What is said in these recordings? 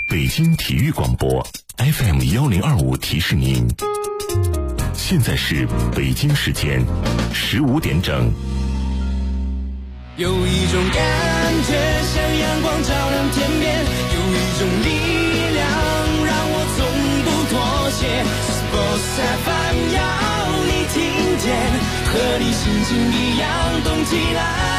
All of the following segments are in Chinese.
北京体育广播 FM1025 提示您，现在是北京时间15点整。 有一种感觉像阳光照亮天边，有一种力量让我从不妥协。Sports FM 要你听见，和你心情一样动起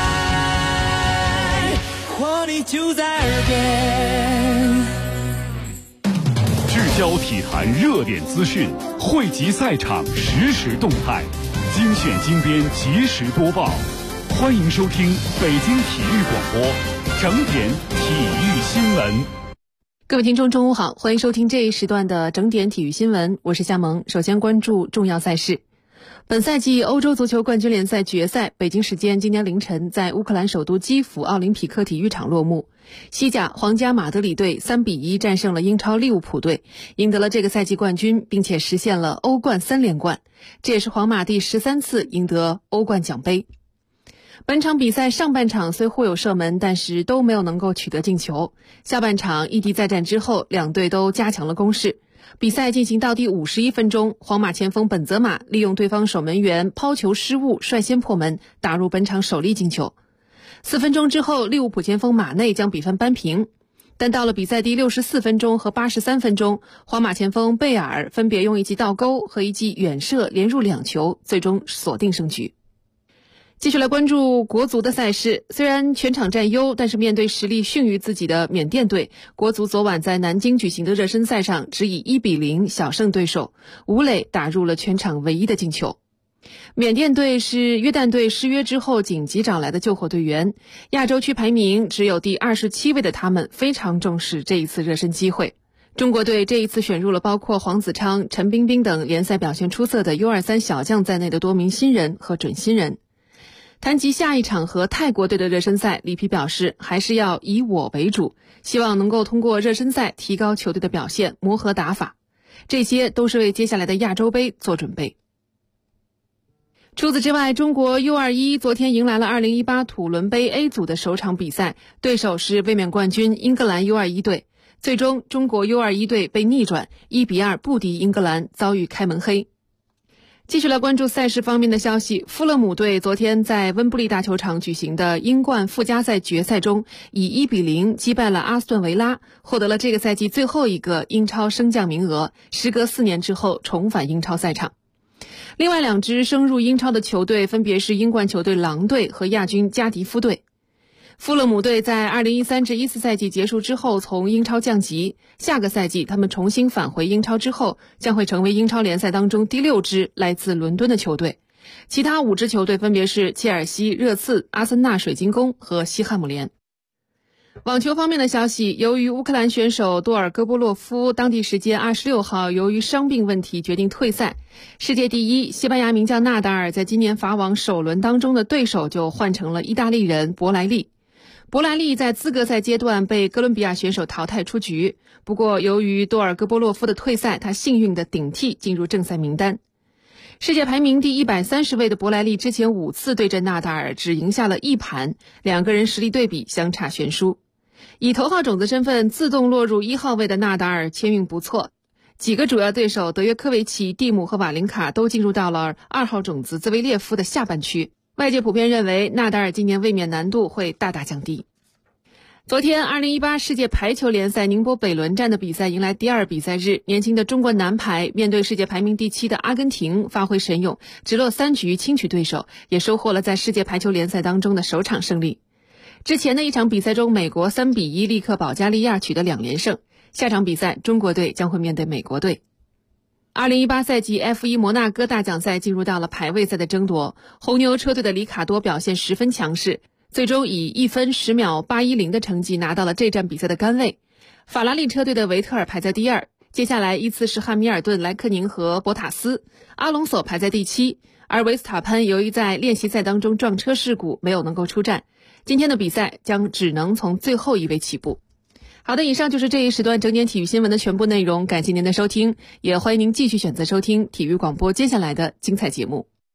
来，活力就在耳边。 聚焦体坛热点资讯，汇集赛场实时动态，精选精编及时播报。欢迎收听北京体育广播整点体育新闻。 各位听众中午好，欢迎收听这一时段的整点体育新闻，我是夏萌。首先关注重要赛事。本赛季欧洲足球冠军联赛决赛，北京时间今天凌晨在乌克兰首都基辅奥林匹克体育场落幕。西甲皇家马德里队3-1战胜了英超利物浦队，赢得了这个赛季冠军，并且实现了欧冠3连冠，这也是皇马第13次赢得欧冠奖杯。本场比赛上半场虽互有射门，但是都没有能够取得进球。下半场异地再战之后，两队都加强了攻势。比赛进行到第51分钟，皇马前锋本泽马利用对方守门员抛球失误率先破门，打入本场首粒进球。4分钟之后，利物浦前锋马内将比分扳平。但到了比赛第64分钟和83分钟，皇马前锋贝尔分别用一记倒钩和一记远射连入2球，最终锁定胜局。继续来关注国足的赛事，虽然全场占优，但是面对实力逊于自己的缅甸队，国足昨晚在南京举行的热身赛上只以1-0小胜对手，吴磊打入了全场唯一的进球。缅甸队是约旦队失约之后紧急找来的救火队员，亚洲区排名只有第27位的他们非常重视这一次热身机会。中国队这一次选入了包括黄子昌、陈彬彬等联赛表现出色的 U23 小将在内的多名新人和准新人。谈及下一场和泰国队的热身赛，里皮表示还是要以我为主，希望能够通过热身赛提高球队的表现，磨合打法，这些都是为接下来的亚洲杯做准备。除此之外，中国 U21 昨天迎来了2018土伦杯 A 组的首场比赛，对手是卫冕冠军英格兰 U21 队，最终中国 U21 队被逆转1-2不敌英格兰，遭遇开门黑。继续来关注赛事方面的消息，富勒姆队昨天在温布利大球场举行的英冠附加赛决赛中，以1-0击败了阿斯顿维拉，获得了这个赛季最后一个英超升降名额，时隔4年之后重返英超赛场。另外2支升入英超的球队分别是英冠球队狼队和亚军加迪夫队。富勒姆队在2013-14赛季结束之后从英超降级，下个赛季他们重新返回英超之后，将会成为英超联赛当中第6支来自伦敦的球队。其他5支球队分别是切尔西、热刺、阿森纳水晶宫和西汉姆联。网球方面的消息，由于乌克兰选手多尔戈波洛夫当地时间26号由于伤病问题决定退赛，世界第一西班牙名将纳达尔在今年法网首轮当中的对手就换成了意大利人博莱利。博莱利在资格赛阶段被哥伦比亚选手淘汰出局，不过由于多尔戈波洛夫的退赛，他幸运的顶替进入正赛名单。世界排名第130位的博莱利之前5次对阵纳达尔只赢下了1盘，两个人实力对比相差悬殊。以头号种子身份自动落入1号位的纳达尔签运不错，几个主要对手德约科维奇、蒂姆和瓦林卡都进入到了2号种子兹维列夫的下半区。外界普遍认为纳达尔今年卫冕难度会大大降低。昨天2018世界排球联赛宁波北仑站的比赛迎来第2比赛日，年轻的中国男排面对世界排名第7的阿根廷发挥神勇，直落3局轻取对手，也收获了在世界排球联赛当中的首场胜利。之前的一场比赛中，美国3-1力克保加利亚取得2连胜，下场比赛中国队将会面对美国队。2018赛季 F1 摩纳哥大奖赛进入到了排位赛的争夺，红牛车队的里卡多表现十分强势，最终以1分10秒810的成绩拿到了这站比赛的杆位。法拉利车队的维特尔排在第2，接下来依次是汉密尔顿、莱克宁和博塔斯，阿隆索排在第7，而维斯塔潘由于在练习赛当中撞车事故没有能够出战，今天的比赛将只能从最后一位起步。好的，以上就是这一时段整点体育新闻的全部内容，感谢您的收听，也欢迎您继续选择收听体育广播接下来的精彩节目。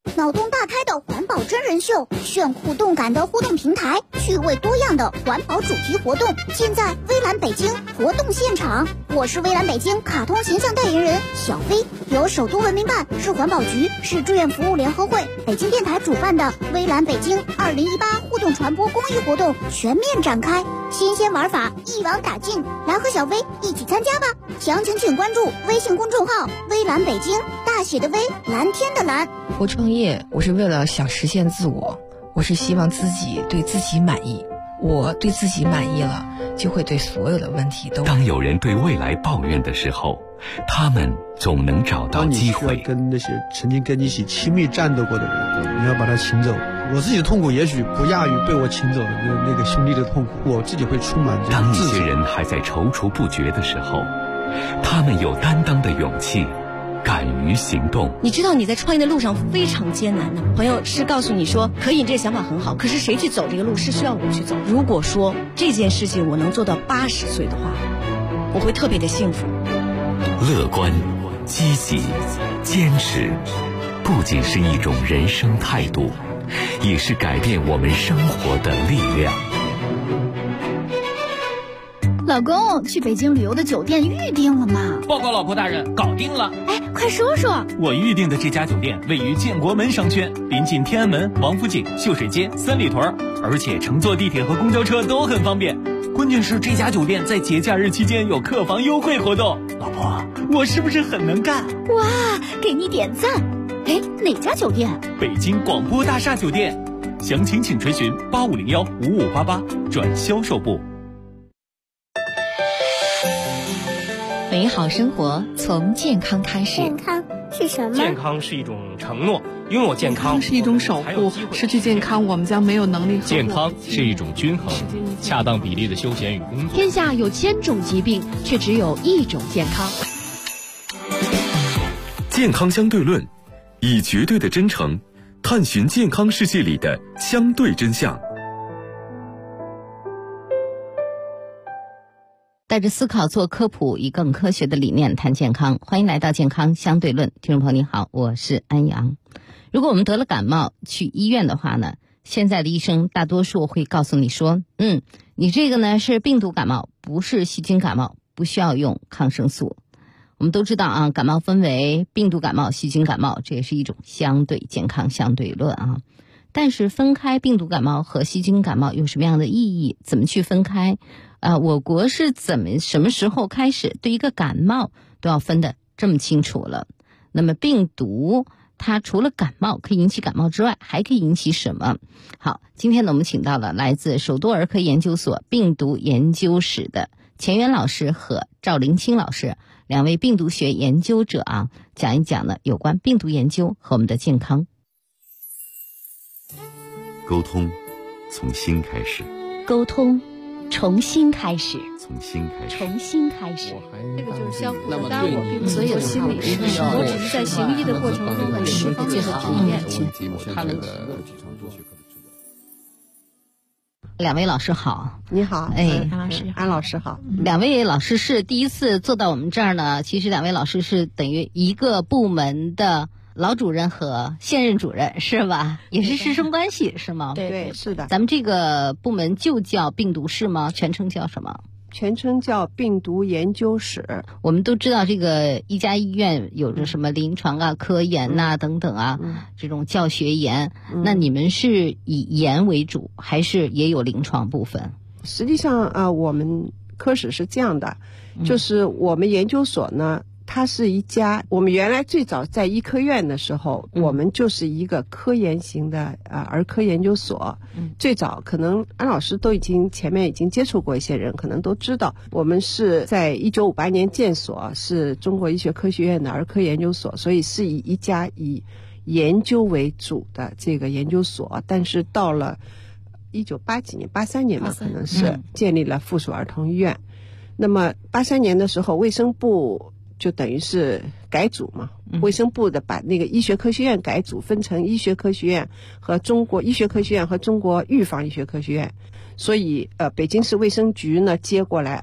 脑洞大开的环保真人秀，炫酷动感的互动平台，趣味多样的环保主题活动，尽在微蓝北京活动现场。我是微蓝北京卡通形象代言人小飞，由首都文明办、市环保局、市志愿服务联合会、北京电台主办的微蓝北京2018互动传播公益活动全面展开，新鲜玩法一网打尽，来和小飞一起参加吧！详情请关注微信公众号微蓝北京，大写的微，蓝天的蓝。 我创业，我是为了想实现自我，我是希望自己对自己满意。我对自己满意了，就会对所有的问题都。 当有人对未来抱怨的时候，他们总能找到机会。 当你需要跟那些曾经跟你一起亲密战斗过的人，你要把他请走。我自己的痛苦也许不亚于被我请走的那个兄弟的痛苦，我自己会充满这种自责。 当一些人还在踌躇不决的时候，他们有担当的勇气，敢于行动。 你知道你在创业的路上非常艰难的，朋友是告诉你说可以，这个想法很好，可是谁去走这个路是需要我去走。如果说这件事情我能做到80岁的话，我会特别的幸福。 乐观、积极、坚持，不仅是一种人生态度，也是改变我们生活的力量。 老公，去北京旅游的酒店预定了吗？ 报告老婆大人，搞定了。 哎，快说说。 我预定的这家酒店位于建国门商圈，临近天安门、王府井、秀水街、三里屯，而且乘坐地铁和公交车都很方便。关键是这家酒店在节假日期间有客房优惠活动。老婆，我是不是很能干？ 哇，给你点赞。哎，哪家酒店？ 北京广播大厦酒店。详情请垂询8501-5588转销售部。 美好生活从健康开始。 健康是什么？ 健康是一种承诺，拥有健康是一种守护，失去健康我们将没有能力。 健康是一种均衡，恰当比例的休闲与工作。 天下有1000种疾病，却只有一种健康。 健康相对论，以绝对的真诚探寻健康世界里的相对真相。 带着思考做科普，以更科学的理念谈健康。欢迎来到健康相对论，听众朋友你好，我是安阳。如果我们得了感冒去医院的话呢，现在的医生大多数会告诉你说，你这个呢是病毒感冒，不是细菌感冒，不需要用抗生素。我们都知道啊，感冒分为病毒感冒、细菌感冒，这也是一种相对健康相对论啊。但是分开病毒感冒和细菌感冒有什么样的意义？怎么去分开？我国是什么时候开始对一个感冒都要分得这么清楚了？那么病毒它除了感冒可以引起感冒之外，还可以引起什么？好，今天呢，我们请到了来自首都儿科研究所病毒研究室的钱元老师和赵林清老师2位病毒学研究者啊，讲一讲呢有关病毒研究和我们的健康。 沟通从心开始， 沟通重新开始， 从心开始， 重新开始。 这个就是相互的，当然我并不是心理师，我只是在行医的过程中的十方面的体验。 2位老师好。 你好。安老师好。 2位老师是第一次坐到我们这儿呢，其实2位老师是等于一个部门的老主任和现任主任是吧？也是师生关系是吗？ 对，是的。 咱们这个部门就叫病毒室吗？全称叫什么？ 全称叫病毒研究室。 我们都知道这个一家医院有着什么临床啊、科研呐、等等啊，这种教学研。那你们是以研为主，还是也有临床部分？ 实际上我们科室是这样的，就是我们研究所呢，它是一家，我们原来最早在医科院的时候，我们就是一个科研型的儿科研究所。最早可能安老师都前面已经接触过一些人，可能都知道，我们是在1958年建所，是中国医学科学院的儿科研究所，所以是一家以研究为主的这个研究所。但是到了1980几年、83年吧，可能是建立了附属儿童医院。那么83年的时候，卫生部就等于是改组嘛，卫生部的把那个医学科学院改组，分成医学科学院和中国医学科学院和中国预防医学科学院。所以北京市卫生局呢接过来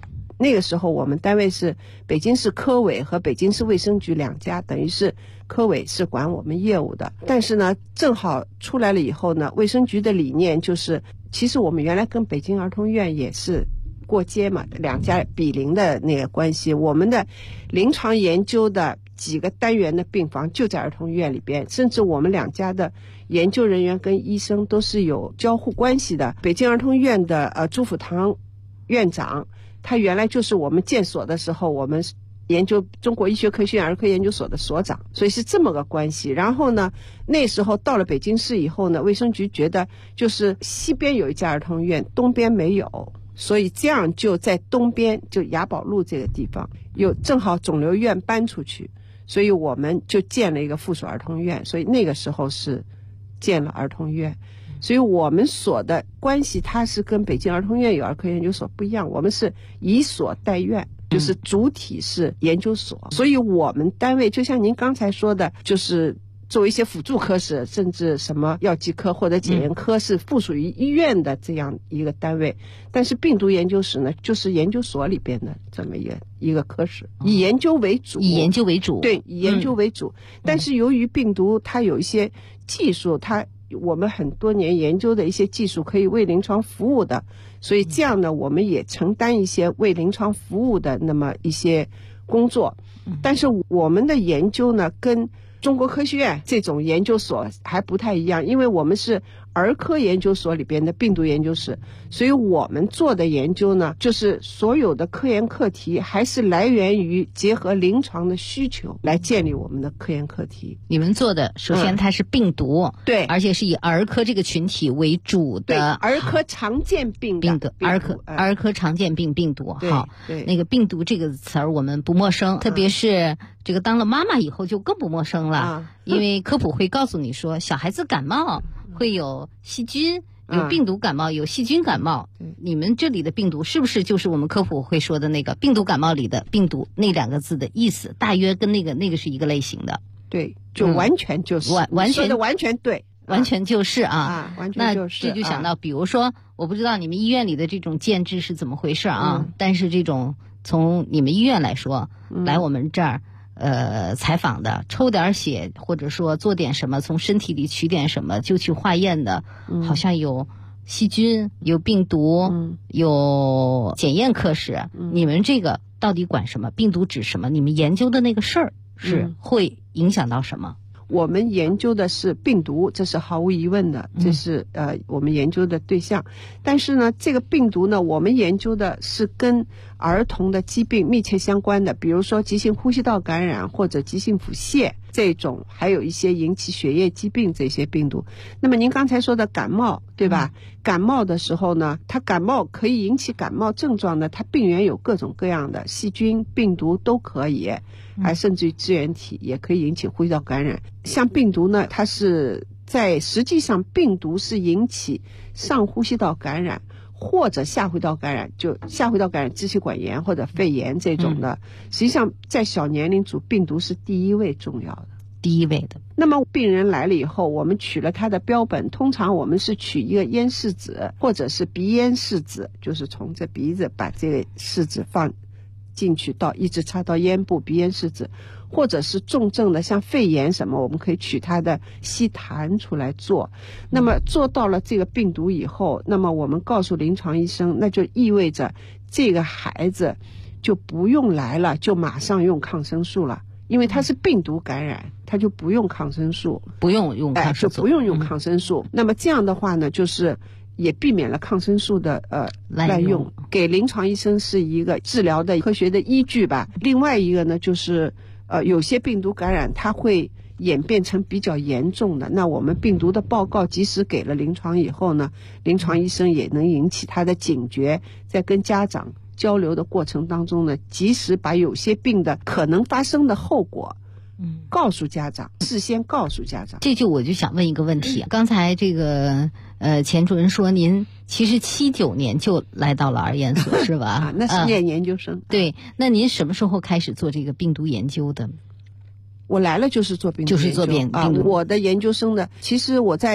那个时候我们单位是北京市科委和北京市卫生局两家，等于是科委是管我们业务的。但是呢，正好出来了以后呢，卫生局的理念就是，其实我们原来跟北京儿童院也是过街嘛，两家比邻的那个关系。我们的临床研究的几个单元的病房就在儿童医院里边，甚至我们两家的研究人员跟医生都是有交互关系的。北京儿童医院的朱辅堂院长，他原来就是我们建所的时候我们研究中国医学科学院儿科研究所的所长，所以是这么个关系。然后呢，那时候到了北京市以后呢，卫生局觉得就是西边有一家儿童医院，东边没有，所以这样就在东边，就雅宝路这个地方有正好肿瘤院搬出去，所以我们就建了一个附属儿童医院，所以那个时候是建了儿童医院。所以我们所的关系它是跟北京儿童医院有儿科研究所不一样，我们是以所代院，就是主体是研究所。所以我们单位就像您刚才说的，就是作为一些辅助科室，甚至什么药剂科或者检验科是附属于医院的这样一个单位。但是病毒研究室呢，就是研究所里边的这么一个科室，以研究为主。 以研究为主。 对，以研究为主。但是由于病毒它有一些技术，我们很多年研究的一些技术可以为临床服务的，所以这样呢，我们也承担一些为临床服务的那么一些工作。但是我们的研究呢，跟中国科学院这种研究所还不太一样，因为我们是儿科研究所里边的病毒研究室，所以我们做的研究呢，就是所有的科研课题还是来源于结合临床的需求来建立我们的科研课题。 你们做的首先它是病毒， 对， 而且是以儿科这个群体为主的， 对，儿科常见病毒， 儿科常见病毒。好， 对， 那个病毒这个词儿我们不陌生，特别是这个当了妈妈以后就更不陌生了，因为科普会告诉你说，小孩子感冒会有细菌，有病毒感冒，有细菌感冒。你们这里的病毒是不是就是我们科普会说的那个病毒感冒里的病毒那两个字的意思？大约跟那个是一个类型的。 对，就完全就是，完全的完全对， 完全就是完全就是。 那这就想到，比如说，我不知道你们医院里的这种建制是怎么回事但是这种从你们医院来说，来我们这儿。采访的，抽点血或者说做点什么，从身体里取点什么就去化验的，好像有细菌、有病毒、有检验科室。你们这个到底管什么？病毒指什么？你们研究的那个事儿是会影响到什么？ 我们研究的是病毒，这是毫无疑问的，这是我们研究的对象。但是呢，这个病毒呢，我们研究的是跟儿童的疾病密切相关的，比如说急性呼吸道感染或者急性腹泻这种，还有一些引起血液疾病这些病毒。那么您刚才说的感冒，对吧？感冒的时候呢，它感冒可以引起感冒症状的，它病原有各种各样的细菌、病毒都可以，甚至于支原体也可以引起呼吸道感染。像病毒呢，它是实际上病毒是引起上呼吸道感染或者下呼吸道感染，就下呼吸道感染支气管炎或者肺炎这种的。实际上在小年龄组，病毒是第一位重要的。 第一位的。 那么病人来了以后，我们取了他的标本，通常我们是取一个咽拭子或者是鼻咽拭子，就是从这鼻子把这个拭子放进去，一直插到咽部鼻咽拭子，或者是重症的像肺炎什么，我们可以取它的吸痰出来做。那么做到了这个病毒以后，那么我们告诉临床医生，那就意味着这个孩子就不用来了，就马上用抗生素了。因为它是病毒感染，它就不用抗生素， 不用用抗生素， 就不用用抗生素。那么这样的话呢，就是也避免了抗生素的滥用，给临床医生是一个治疗的科学的依据吧。另外一个呢，就是有些病毒感染它会演变成比较严重的，那我们病毒的报告即使给了临床以后呢，临床医生也能引起他的警觉，在跟家长交流的过程当中呢，及时把有些病的可能发生的后果告诉家长，事先告诉家长。 我就想问一个问题，刚才这个钱主任说您其实79年就来到了儿研所是吧？ 那是念研究生。 对，那您什么时候开始做这个病毒研究的？ 我来了就是做病毒研究， 就是做病毒。 我的研究生的，其实我在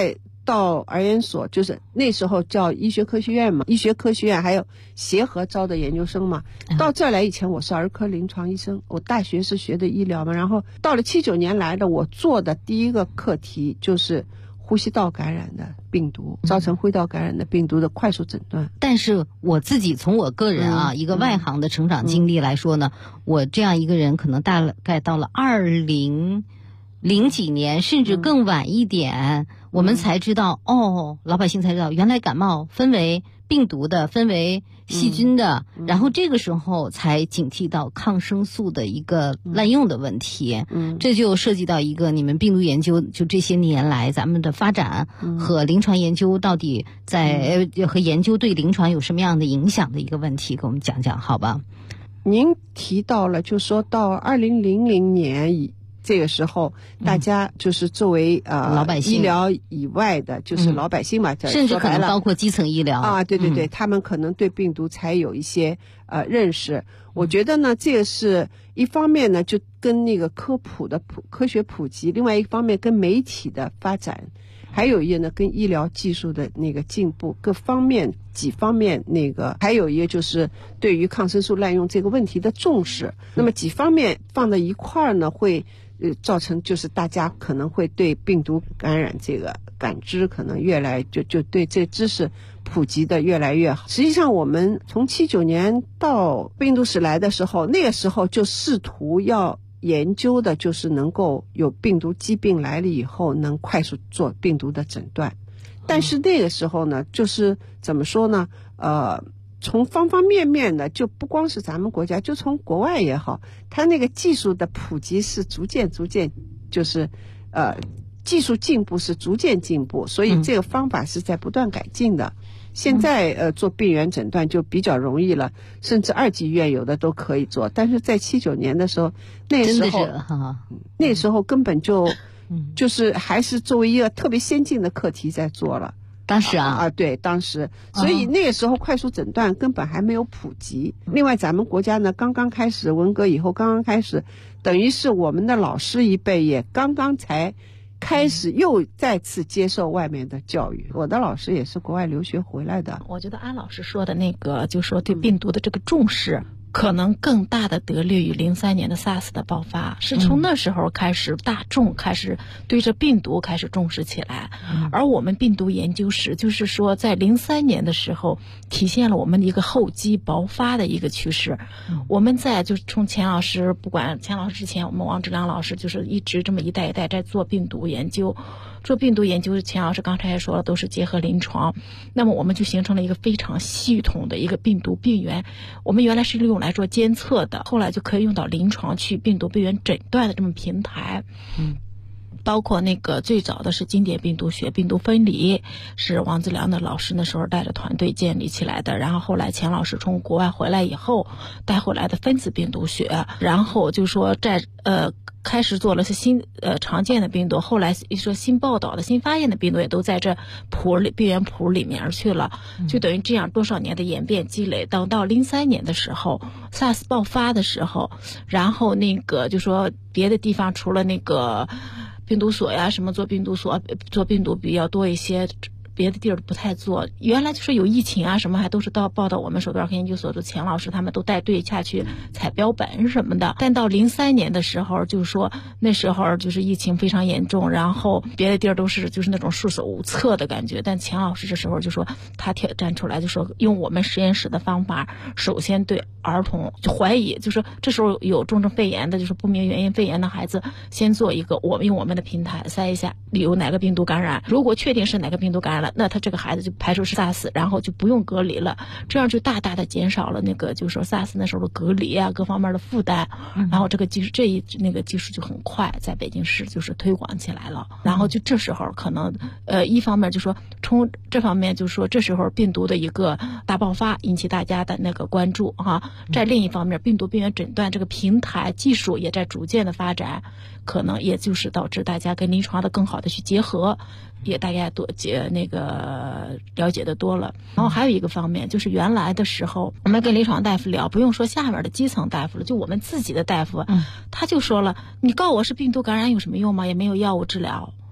到儿研所，就是那时候叫医学科学院嘛，医学科学院还有协和招的研究生嘛。到这儿来以前我是儿科临床医生，我大学是学的医疗嘛，然后到了79年来的，我做的第一个课题就是呼吸道感染的病毒，造成呼吸道感染的病毒的快速诊断。 但是我自己从我个人一个外行的成长经历来说呢，我这样一个人可能大概到了2000几年甚至更晚一点，我们才知道老百姓才知道原来感冒分为病毒的，分为细菌的，然后这个时候才警惕到抗生素的一个滥用的问题。这就涉及到一个你们病毒研究就这些年来咱们的发展和临床研究到底在和研究对临床有什么样的影响的一个问题，给我们讲讲好吧？ 您提到了，就说到2000年这个时候，大家就是作为老百姓医疗以外的，就是老百姓嘛， 甚至可能包括基层医疗啊，对对对，他们可能对病毒才有一些认识。我觉得呢，这个是一方面呢，就跟那个科学普及，另外一方面跟媒体的发展，还有一个呢，跟医疗技术的那个进步，各方面几方面那个，还有一个就是对于抗生素滥用这个问题的重视。那么几方面放在一块儿呢，会造成就是大家可能会对病毒感染这个感知可能越来就对这知识普及的越来越好。实际上我们从79年到病毒史来的时候，那个时候就试图要研究的就是能够有病毒疾病来了以后能快速做病毒的诊断。但是那个时候呢，就是怎么说呢，从方方面面的，就不光是咱们国家，就从国外也好，它那个技术的普及是逐渐就是技术进步是逐渐进步，所以这个方法是在不断改进的。现在做病原诊断就比较容易了，甚至2级医院有的都可以做。但是在79年的时候，那时候根本就是还是作为一个特别先进的课题在做了。 当时对，当时，所以那个时候快速诊断根本还没有普及。另外咱们国家呢，刚刚开始文革以后刚刚开始，等于是我们的老师一辈也刚刚才开始又再次接受外面的教育。我的老师也是国外留学回来的。 我觉得安老师说的那个，就说对病毒的这个重视，可能更大的得力于03年的 SARS 的爆发，是从那时候开始，大众开始对这病毒开始重视起来。而我们病毒研究室就是说在03年的时候体现了我们的一个厚积薄发的一个趋势。我们在就是从钱老师，不管钱老师之前，我们王志良老师就是一直这么一代一代在做病毒研究。做病毒研究，钱老师刚才也说了，都是结合临床，那么我们就形成了一个非常系统的一个病毒病原。我们原来是用来做监测的，后来就可以用到临床去病毒病原诊断的这么平台。包括那个最早的是经典病毒学、病毒分离，是王自良的老师那时候带着团队建立起来的。然后后来钱老师从国外回来以后带回来的分子病毒学，然后就说在开始做了是常见的病毒，后来说新报道的新发现的病毒也都在这病原谱里面去了，就等于这样多少年的演变积累，等到03年的时候 SARS 爆发的时候，然后那个就说别的地方除了那个病毒所呀什么做病毒所做病毒比较多一些，别的地儿不太做。原来就是有疫情啊什么还都是报到我们手段科研究所的钱老师他们都带队下去采标本什么的。但到03年的时候，就是说那时候就是疫情非常严重，然后别的地儿都是就是那种束手无策的感觉。但钱老师这时候就说他站出来就说用我们实验室的方法，首先对儿童就怀疑，就是这时候有重症肺炎的，就是不明原因肺炎的孩子，先做一个我们用我们的平台筛一下有哪个病毒感染，如果确定是哪个病毒感染了，那他这个孩子就排除是 SARS， 然后就不用隔离了，这样就大大的减少了那个就是说 SARS 那时候的隔离啊各方面的负担。然后这个技术那个技术就很快在北京市就是推广起来了。然后就这时候可能一方面就说从这方面就是说这时候病毒的一个大爆发引起大家的那个关注哈。在另一方面，病毒病原诊断这个平台技术也在逐渐的发展，可能也就是导致大家跟临床的更好的去结合，也大家了解的多了。然后还有一个方面就是原来的时候我们跟临床大夫聊，不用说下面的基层大夫了，就我们自己的大夫他就说了，你告我是病毒感染有什么用吗？也没有药物治疗。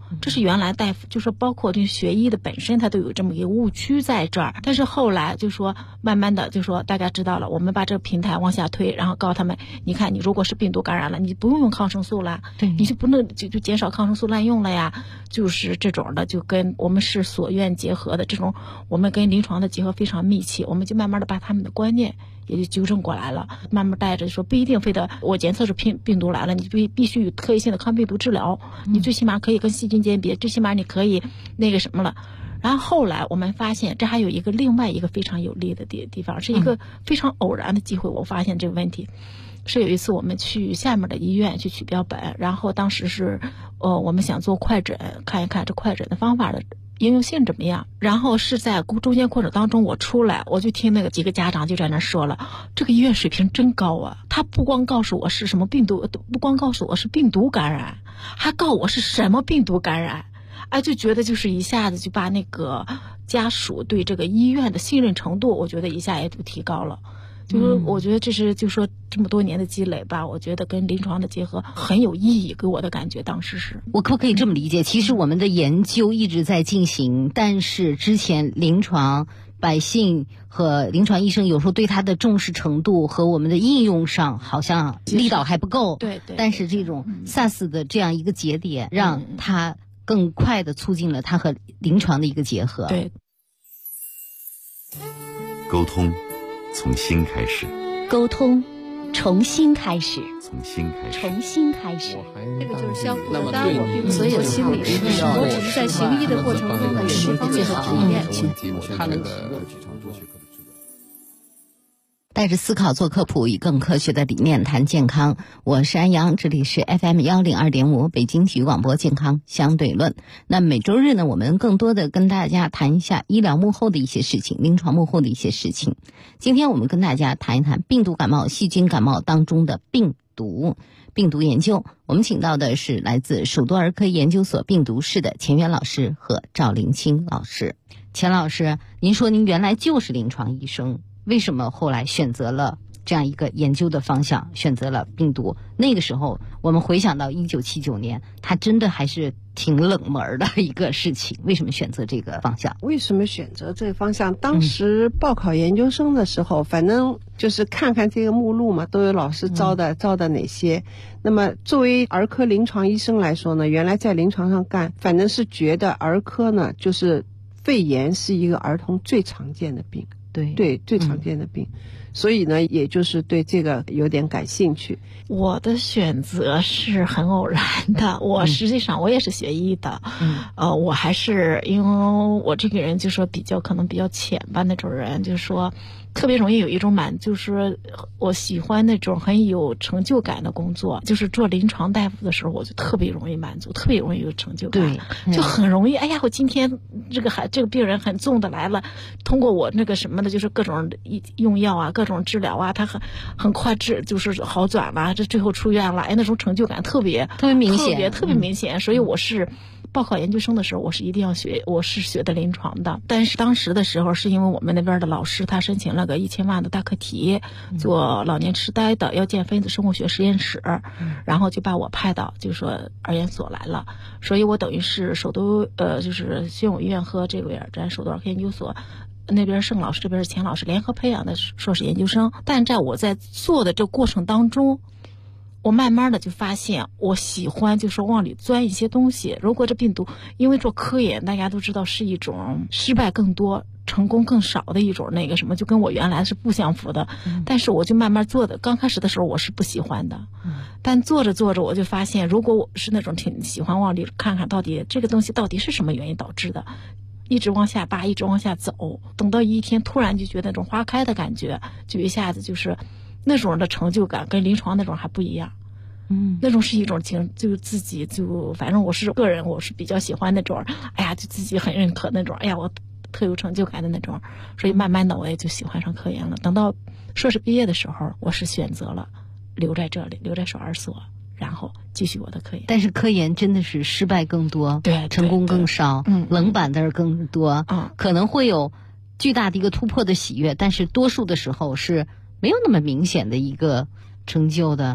这是原来大夫就说包括对学医的本身它都有这么一个误区在这儿。但是后来就说慢慢的就说大家知道了，我们把这个平台往下推，然后告诉他们，你看你如果是病毒感染了，你不用抗生素了， 对， 你就不能就减少抗生素滥用了呀，就是这种的，就跟我们是所院结合的这种，我们跟临床的结合非常密切，我们就慢慢的把他们的观念也就纠正过来了，慢慢带着说不一定非得我检测出病毒来了，你必须有特异性的抗病毒治疗，你最起码可以跟细菌鉴别，最起码你可以那个什么了。然后后来我们发现这还有另外一个非常有利的地方，是一个非常偶然的机会，我发现这个问题。是有一次我们去下面的医院去取标本，然后当时是我们想做快诊，看一看这快诊的方法的应用性怎么样。然后是在中间过程当中我出来，我就听那个几个家长就在那说了，这个医院水平真高啊，他不光告诉我是什么病毒，不光告诉我是病毒感染，还告诉我是什么病毒感染。哎，就觉得就是一下子就把那个家属对这个医院的信任程度，我觉得一下也就提高了。就是我觉得这是就说这么多年的积累吧，我觉得跟临床的结合很有意义，给我的感觉当时是。 我可不可以这么理解？其实我们的研究一直在进行，但是之前临床百姓和临床医生有时候对它的重视程度和我们的应用上好像力道还不够。 对对。 但是这种 SARS 的这样一个节点，让它更快的促进了它和临床的一个结合。 对。 沟通从心开始， 沟通从心开始， 从心开始， 从心开始。 这个就是相互的耽误，所有心理师我只是在行医的过程中呢，有些方面的体验。 他那个带着思考做科普，以更科学的理念谈健康。我是安阳，这里是 FM102.5 北京体育广播健康相对论。那每周日呢，我们更多的跟大家谈一下医疗幕后的一些事情，临床幕后的一些事情。今天我们跟大家谈一谈病毒感冒、细菌感冒当中的病毒研究。我们请到的是来自首都儿科研究所病毒室的钱元老师和赵林清老师。钱老师，您说您原来就是临床医生，为什么后来选择了这样一个研究的方向，选择了病毒？那个时候我们回想到1979年，它真的还是挺冷门的一个事情，为什么选择这个方向？ 为什么选择这个方向？当时报考研究生的时候，反正就是看看这个目录嘛，都有老师招的哪些。那么作为儿科临床医生来说呢，原来在临床上干，反正是觉得儿科呢，就是肺炎是一个儿童最常见的病。对，最常见的病，所以呢，也就是对这个有点感兴趣。 我的选择是很偶然的，我实际上我也是学医的，我还是因为我这个人就说可能比较浅吧，那种人就是说特别容易有一种就是我喜欢那种很有成就感的工作，就是做临床大夫的时候，我就特别容易满足，特别容易有成就感，就很容易。哎呀，我今天这个病人很重的来了，通过我那个什么的，就是各种用药啊，各种治疗啊，他很快就是好转了，这最后出院了，哎，那种成就感特别明显，所以我是报考研究生的时候，我是一定要我是学的临床的。但是当时的时候，是因为我们那边的老师他申请了个1000万的大课题，做老年痴呆的要建分子生物学实验室，然后就把我派到就说儿研所来了。所以我等于是首都就是宣武医院和这个咱首都儿科研究所那边盛老师，这边是钱老师联合培养的硕士研究生。但在我在做的这个过程当中，我慢慢的就发现我喜欢就说往里钻一些东西。如果这病毒，因为做科研大家都知道是一种失败更多成功更少的一种那个什么，就跟我原来是不相符的，但是我就慢慢做的。刚开始的时候我是不喜欢的，但做着做着我就发现，如果我是那种挺喜欢往里看看到底这个东西到底是什么原因导致的，一直往下扒，一直往下走，等到一天突然就觉得那种花开的感觉，就一下子就是那种的成就感跟临床那种还不一样。那种是一种就自己就反正我是个人，我是比较喜欢那种，哎呀，就自己很认可那种，哎呀，我特有成就感的那种，所以慢慢的我也就喜欢上科研了。等到硕士毕业的时候，我是选择了留在这里，留在首儿所，然后继续我的科研。 但是科研真的是失败更多， 对， 成功更少，冷板凳更多，可能会有巨大的一个突破的喜悦，但是多数的时候是没有那么明显的一个成就的。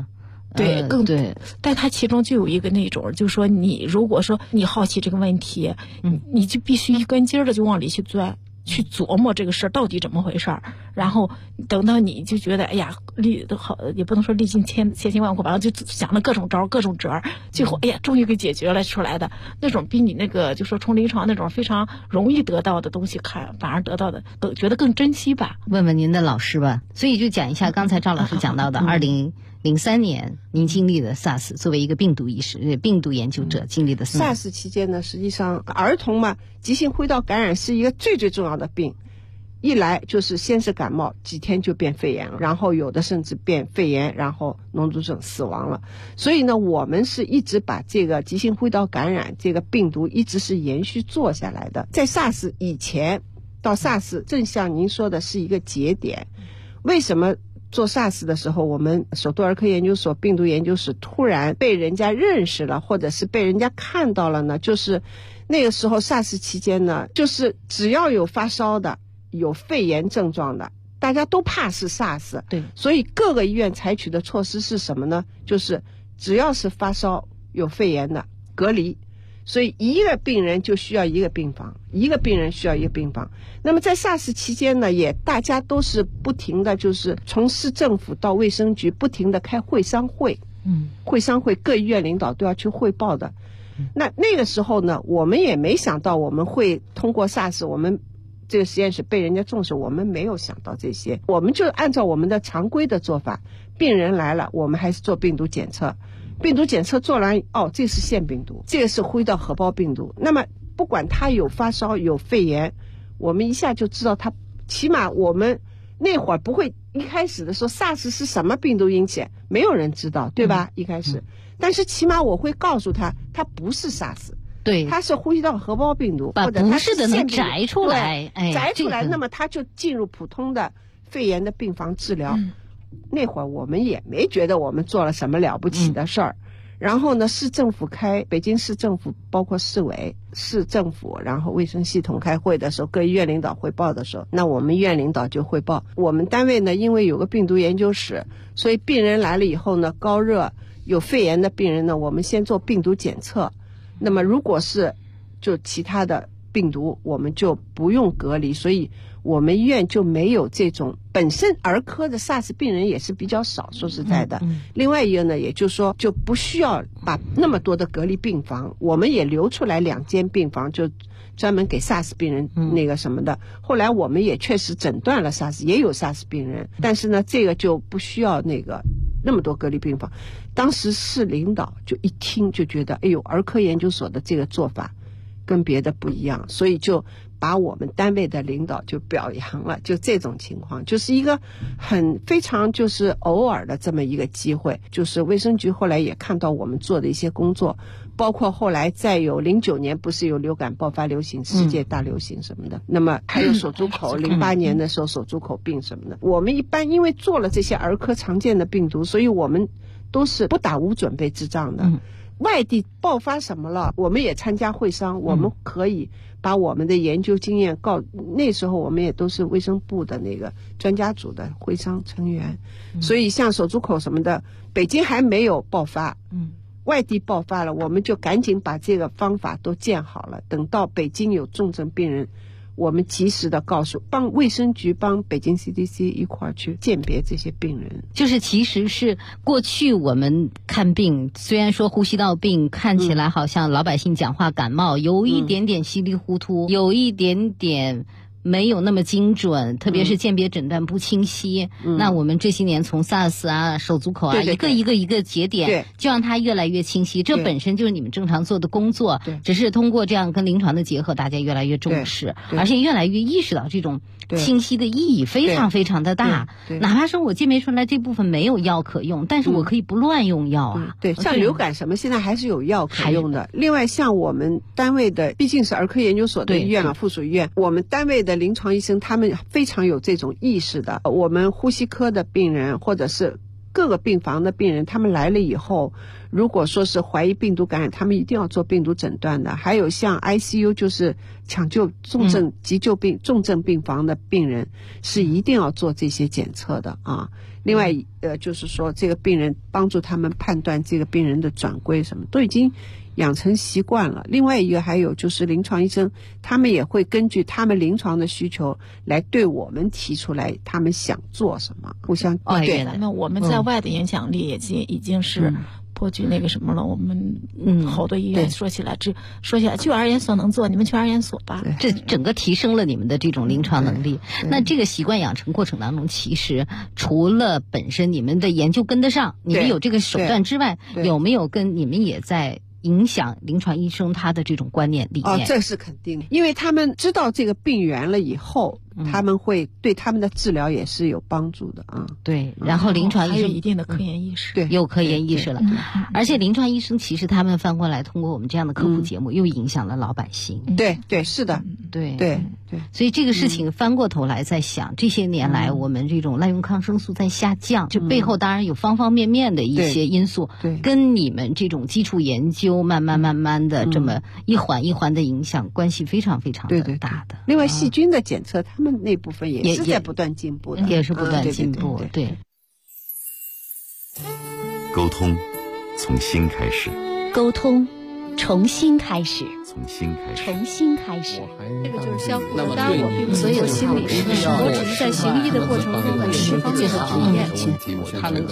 对，对，但它其中就有一个那种，就是说你如果说你好奇这个问题，你就必须一根筋的就往里去钻。去琢磨这个事儿到底怎么回事儿，然后等到你就觉得哎呀也不能说历尽千辛万苦吧，然后就想了各种招各种辙，最后哎呀终于给解决了出来的那种，比你那个就说从临床那种非常容易得到的东西看，反而得到的觉得更珍惜吧。 问问您的老师吧。所以就讲一下刚才赵老师讲到的2003年您经历的 SARS， 作为一个病毒研究者经历的 SARS 期间呢，实际上儿童嘛，急性呼吸道感染是一个最重要的病，一来就是先是感冒，几天就变肺炎了，然后有的甚至变肺炎，然后脓毒症死亡了。所以呢，我们是一直把这个急性呼吸道感染这个病毒一直是延续做下来的。在 SARS 以前到 SARS， 正像您说的是一个节点。为什么做 SARS 的时候，我们首都儿科研究所病毒研究室突然被人家认识了，或者是被人家看到了呢？就是那个时候 SARS 期间呢，就是只要有发烧的，有肺炎症状的，大家都怕是 SARS。 对， 所以各个医院采取的措施是什么呢？就是只要是发烧有肺炎的隔离。所以一个病人就需要一个病房，一个病人需要一个病房。那么在 SARS 期间呢，也大家都是不停的，就是从市政府到卫生局不停的开会商会，会商会各医院领导都要去汇报的。那个时候呢，我们也没想到我们会通过 SARS， 我们这个实验室被人家重视，我们没有想到这些，我们就按照我们的常规的做法，病人来了，我们还是做病毒检测。病毒检测做完，这是腺病毒，这个是呼吸道合胞病毒。那么不管他有发烧有肺炎，我们一下就知道他，起码我们那会儿不会一开始的时候 SARS 是什么病毒引起，没有人知道，对吧？一开始，但是起码我会告诉他，它不是 SARS， 对， 它是呼吸道合胞病毒， 把不是的能摘出来， 摘出来，那么它就进入普通的肺炎的病房治疗。那会儿我们也没觉得我们做了什么了不起的事儿。然后呢，市政府北京市政府包括市委、市政府，然后卫生系统开会的时候，各医院领导汇报的时候，那我们院领导就汇报。我们单位呢，因为有个病毒研究室，所以病人来了以后呢，高热有肺炎的病人呢，我们先做病毒检测。那么如果是就其他的病毒，我们就不用隔离，所以我们医院就没有这种，本身儿科的 SARS 病人也是比较少，说实在的。另外一个呢，也就是说就不需要把那么多的隔离病房，我们也留出来2间病房，就专门给 SARS 病人那个什么的。后来我们也确实诊断了 SARS， 也有 SARS 病人，但是呢，这个就不需要那么多隔离病房。当时市领导就一听就觉得，哎呦，儿科研究所的这个做法跟别的不一样，所以就把我们单位的领导就表扬了。就这种情况，就是一个非常就是偶尔的这么一个机会。就是卫生局后来也看到我们做的一些工作，包括后来再有09年不是有流感爆发流行，世界大流行什么的，那么还有手足口08年的时候手足口病什么的。我们一般因为做了这些儿科常见的病毒，所以我们都是不打无准备之仗的。外地爆发什么了，我们也参加会商，我们可以把我们的研究经验那时候我们也都是卫生部的那个专家组的会商成员，所以像手足口什么的，北京还没有爆发，外地爆发了，我们就赶紧把这个方法都建好了，等到北京有重症病人，我们及时的告诉，帮卫生局帮北京 CDC 一块儿去鉴别这些病人。 就是其实是过去我们看病，虽然说呼吸道病看起来好像老百姓讲话感冒有一点点稀里糊涂，有一点点没有那么精准，特别是鉴别诊断不清晰。那我们这些年从 SARS 啊、手足口啊， 对对对， 一个节点，就让它越来越清晰。这本身就是你们正常做的工作，只是通过这样跟临床的结合，大家越来越重视，而且越来越意识到这种清晰的意义非常非常的大。哪怕说我鉴别出来这部分没有药可用，但是我可以不乱用药啊。 对，像流感什么现在还是有药可用的。另外像我们单位的，毕竟是儿科研究所的医院嘛，附属医院，我们单位的临床医生他们非常有这种意识的。我们呼吸科的病人或者是各个病房的病人，他们来了以后，如果说是怀疑病毒感染，他们一定要做病毒诊断的。还有像 ICU 就是抢救重症急救病重症病房的病人，是一定要做这些检测的啊。 另外就是说这个病人帮助他们判断这个病人的转归什么都已经养成习惯了。另外一个还有就是临床医生他们也会根据他们临床的需求来对我们提出来他们想做什么，互相对咱们我们在外的影响力已经是颇具那个什么了。我们好多医院说起来就儿研所能做，你们去儿研所吧。 这整个提升了你们的这种临床能力。那这个习惯养成过程当中，其实除了本身你们的研究跟得上，你们有这个手段之外，有没有跟你们也在影响临床医生他的这种观念理念？ 这是肯定的，因为他们知道这个病源了以后，他们会对他们的治疗也是有帮助的啊。 对，然后临床医生还有一定的科研意识， 对， 有科研意识了。而且临床医生其实他们翻过来通过我们这样的科普节目，又影响了老百姓。 对，是的， 对。所以这个事情翻过头来在想，这些年来我们这种滥用抗生素在下降，这背后当然有方方面面的一些因素，跟你们这种基础研究慢慢的这么一环一环的影响关系非常非常的大的。 另外细菌的检测他们那部分也是在不断进步的， 也是不断进步。对， 沟通从心开始， 沟通重新开始， 从心开始， 重新开始。 这个就是相互的，当然我并不是做心理师，我只是在行医的过程中的十方面的体验。 他能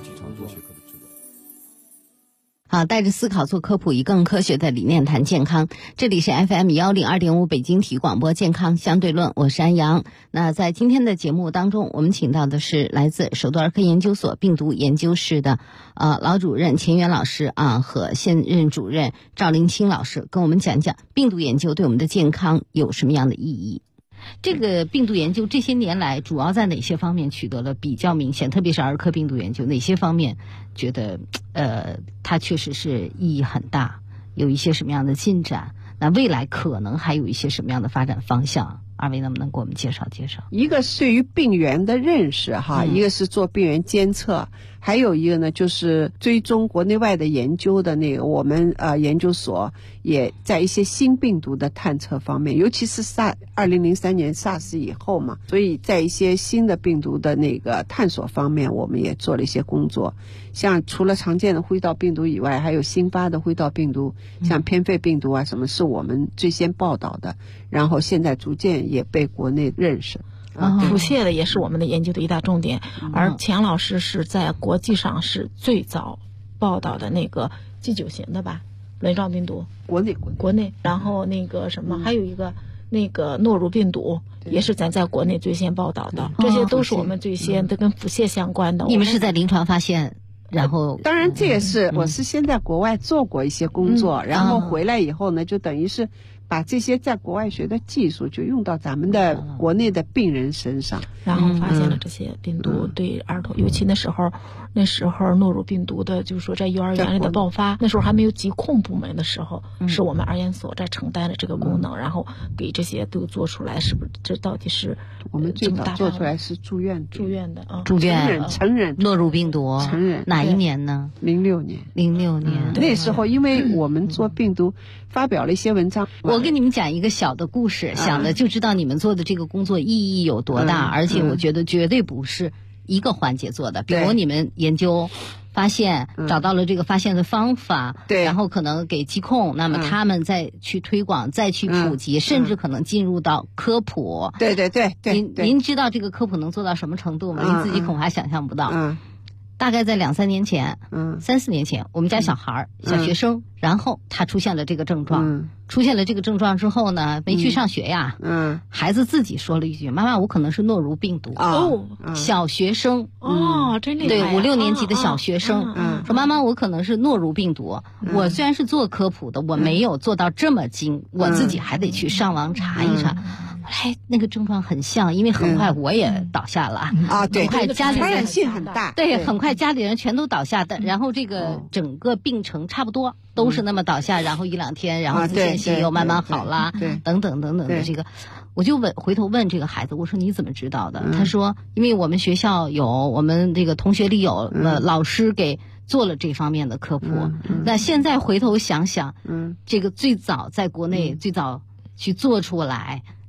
好，带着思考做科普，以更科学的理念谈健康。这里是 FM102.5 北京体育广播健康相对论，我是安阳。那在今天的节目当中，我们请到的是来自首都儿科研究所病毒研究室的老主任钱元老师和现任主任赵林清老师，跟我们讲讲病毒研究对我们的健康有什么样的意义。这个病毒研究这些年来主要在哪些方面取得了比较明显，特别是儿科病毒研究，哪些方面觉得它确实是意义很大，有一些什么样的进展？那未来可能还有一些什么样的发展方向？二位能不能给我们介绍介绍？ 一个是对于病原的认识一个是做病原监测，还有一个呢就是追踪国内外的研究的那个，我们研究所也在一些新病毒的探测方面，尤其是2003年 SARS 以后嘛，所以在一些新的病毒的那个探索方面，我们也做了一些工作。像除了常见的呼吸道病毒以外，还有新发的呼吸道病毒，像偏肺病毒什么是我们最先报道的，然后现在逐渐也被国内认识。 腹泻的也是我们的研究的一大重点，而钱老师是在国际上是最早报道的那个G9型的吧，轮状病毒， 国内， 然后那个什么，还有一个那个诺如病毒，也是咱在国内最先报道的，这些都是我们最先的跟腹泻相关的。 你们是在临床发现？然后当然这也是我是先在国外做过一些工作，然后回来以后呢，就等于是把这些在国外学的技术就用到咱们的国内的病人身上， 然后发现了这些病毒对儿童，尤其那时候诺如病毒的，就是说在幼儿园里的爆发，那时候还没有疾控部门的时候，是我们儿研所在承担了这个功能，然后给这些都做出来，是不是这到底是我们最早做出来是住院的成人诺如病毒成人哪一年呢 ？06年那时候，因为我们做病毒发表了一些文章。 我跟你们讲一个小的故事，想的就知道你们做的这个工作意义有多大，而且我觉得绝对不是一个环节做的，比如你们研究发现找到了这个发现的方法，然后可能给疾控，那么他们再去推广，再去普及，甚至可能进入到科普。 对， 您知道这个科普能做到什么程度吗？您自己恐怕想象不到。大概在2-3年前，3、4年前，我们家小孩小学生，然后他出现了这个症状，出现了这个症状之后呢，没去上学呀，孩子自己说了一句：“妈妈，我可能是诺如病毒。”小学生真厉害， 对，5、6年级的小学生，说妈妈，我可能是诺如病毒。我虽然是做科普的，我没有做到这么精，我自己还得去上网查一查。那个症状很像，因为很快我也倒下了对， 很快家里人传染性很大， 对，很快家里人全都倒下的，然后这个整个病程差不多都是那么倒下，然后1-2天，然后自限性又慢慢好啦，等等的这个，我就回头问这个孩子，我说你怎么知道的？他说因为我们学校有，我们这个同学里有，老师给做了这方面的科普。那现在回头想想，这个最早在国内最早去做出来，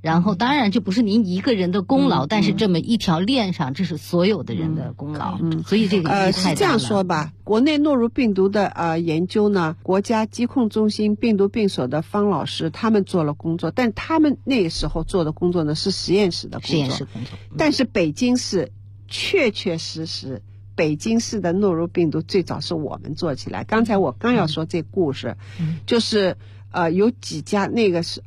然后当然这不是您一个人的功劳，但是这么一条链上，这是所有的人的功劳。所以这个意义太大了。 是这样说吧，国内诺如病毒的研究呢，国家疾控中心病毒病所的方老师他们做了工作，但他们那个时候做的工作呢是实验室的工作。实验室工作。但是北京市确确实实，北京市的诺如病毒最早是我们做起来。刚才我刚要说这故事，就是有几家，那个是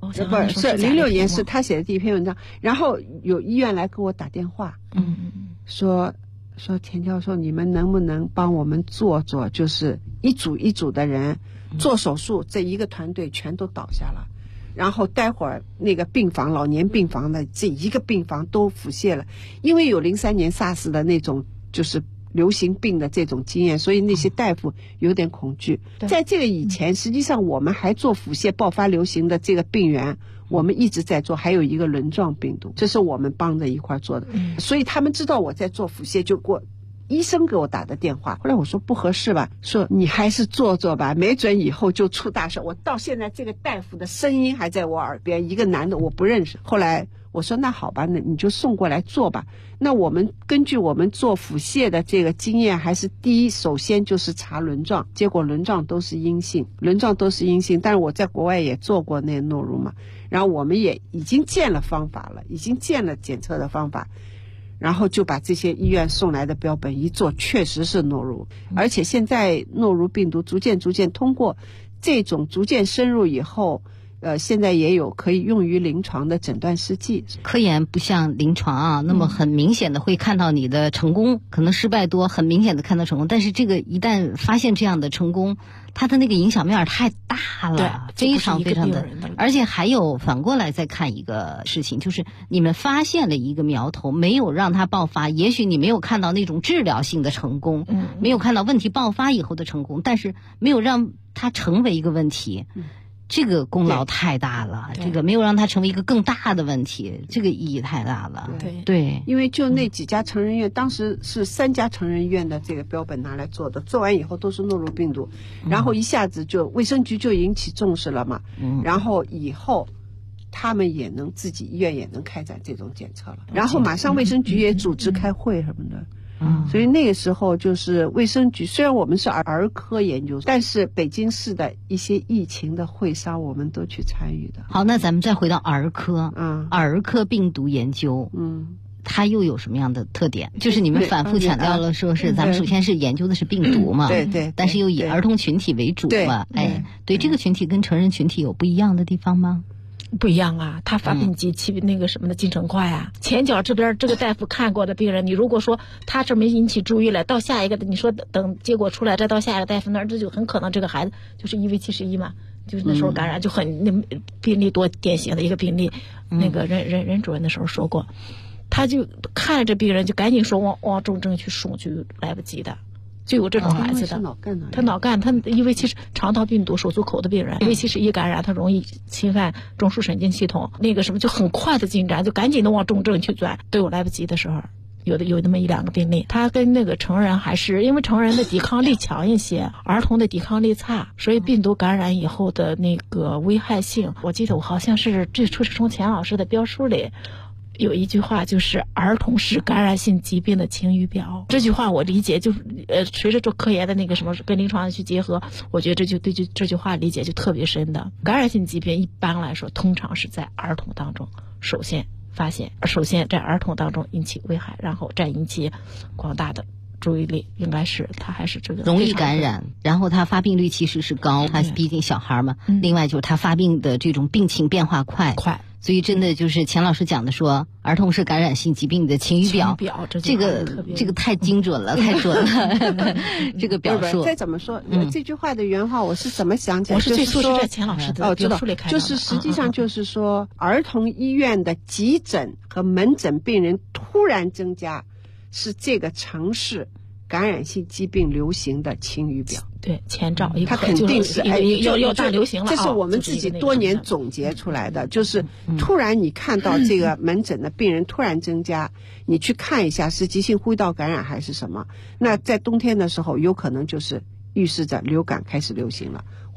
06年是他写的第一篇文章，然后有医院来给我打电话，说田教授，你们能不能帮我们做，就是一组一组的人做手术，这一个团队全都倒下了。然后待会儿那个病房，老年病房的这一个病房都腹泻了，因为有03年 SARS 的那种就是流行病的这种经验，所以那些大夫有点恐惧。在这个以前，实际上我们还做腹泻爆发流行的这个病源，我们一直在做，还有一个轮状病毒，这是我们帮着一块做的。所以他们知道我在做腹泻，就医生给我打的电话。后来我说不合适吧，说你还是做吧，没准以后就出大事。我到现在这个大夫的声音还在我耳边，一个男的我不认识。后来我说那好吧，那你就送过来做吧。那我们根据我们做腹泻的这个经验，还是第一首先就是查轮状，结果轮状都是阴性。但是我在国外也做过那诺如嘛，然后我们也已经建了方法了，已经建了检测的方法，然后就把这些医院送来的标本一做，确实是诺如。而且现在诺如病毒逐渐通过这种逐渐深入以后，现在也有可以用于临床的诊断试剂。 科研不像临床啊，那么很明显的会看到你的成功，可能失败多，很明显的看到成功。但是这个一旦发现这样的成功，它的那个影响面太大了，非常非常的。而且还有反过来再看一个事情，就是你们发现了一个苗头，没有让它爆发，也许你没有看到那种治疗性的成功，没有看到问题爆发以后的成功，但是没有让它成为一个问题。这个功劳太大了，这个没有让它成为一个更大的问题，这个意义太大了。对， 因为就那几家成人医院，当时是3家成人医院的这个标本拿来做的，做完以后都是诺如病毒，然后一下子就卫生局就引起重视了嘛，然后以后他们也能自己医院也能开展这种检测了，然后马上卫生局也组织开会什么的。所以那个时候就是卫生局，虽然我们是儿科研究所，但是北京市的一些疫情的会商我们都去参与的。 好，那咱们再回到儿科，儿科病毒研究，它又有什么样的特点？就是你们反复强调了，说是咱们首先是研究的是病毒嘛， 对， 但是又以儿童群体为主嘛，对，这个群体跟成人群体有不一样的地方吗？ 不一样啊，他发病机器那个什么的进程快啊。前脚这边这个大夫看过的病人，你如果说他这没引起注意了，到下一个你说等结果出来再到下一个大夫那儿，这就很可能这个孩子就是 EV71嘛，就是那时候感染就很那病例多典型的一个病例。那个任主任的时候说过，他就看着这病人就赶紧说往重症去送，就来不及的。就有这种孩子的，他脑干，他因为其实肠道病毒手足口的病人，因为71感染，他容易侵犯中枢神经系统，那个什么就很快的进展，就赶紧的往重症去钻，都有来不及的时候。有那么1-2个病例，他跟那个成人还是因为成人的抵抗力强一些，儿童的抵抗力差，所以病毒感染以后的那个危害性，我记得我好像是最初是从钱老师的标书里。有一句话就是儿童是感染性疾病的晴雨表，这句话我理解就是随着做科研的那个什么跟临床去结合，我觉得这句话理解就特别深的。感染性疾病一般来说通常是在儿童当中首先发现，首先在儿童当中引起危害，然后再引起广大的注意力，应该是它还是这个容易感染，然后它发病率其实是高，它毕竟小孩嘛。另外就是它发病的这种病情变化快。所以真的就是钱老师讲的说，儿童是感染性疾病的晴雨表，这个太精准了，太准了。这个表述再怎么说，这句话的原话我是怎么想起来？ 我是最初是在钱老师的表述里看到的， 就是实际上就是说，儿童医院的急诊和门诊病人突然增加，是这个城市感染性疾病流行的晴雨表。 对，前兆它肯定是要大流行了。 这是我们自己多年总结出来的，就是突然你看到这个门诊的病人突然增加，你去看一下是急性呼吸道感染还是什么。那在冬天的时候，有可能就是预示着流感开始流行了，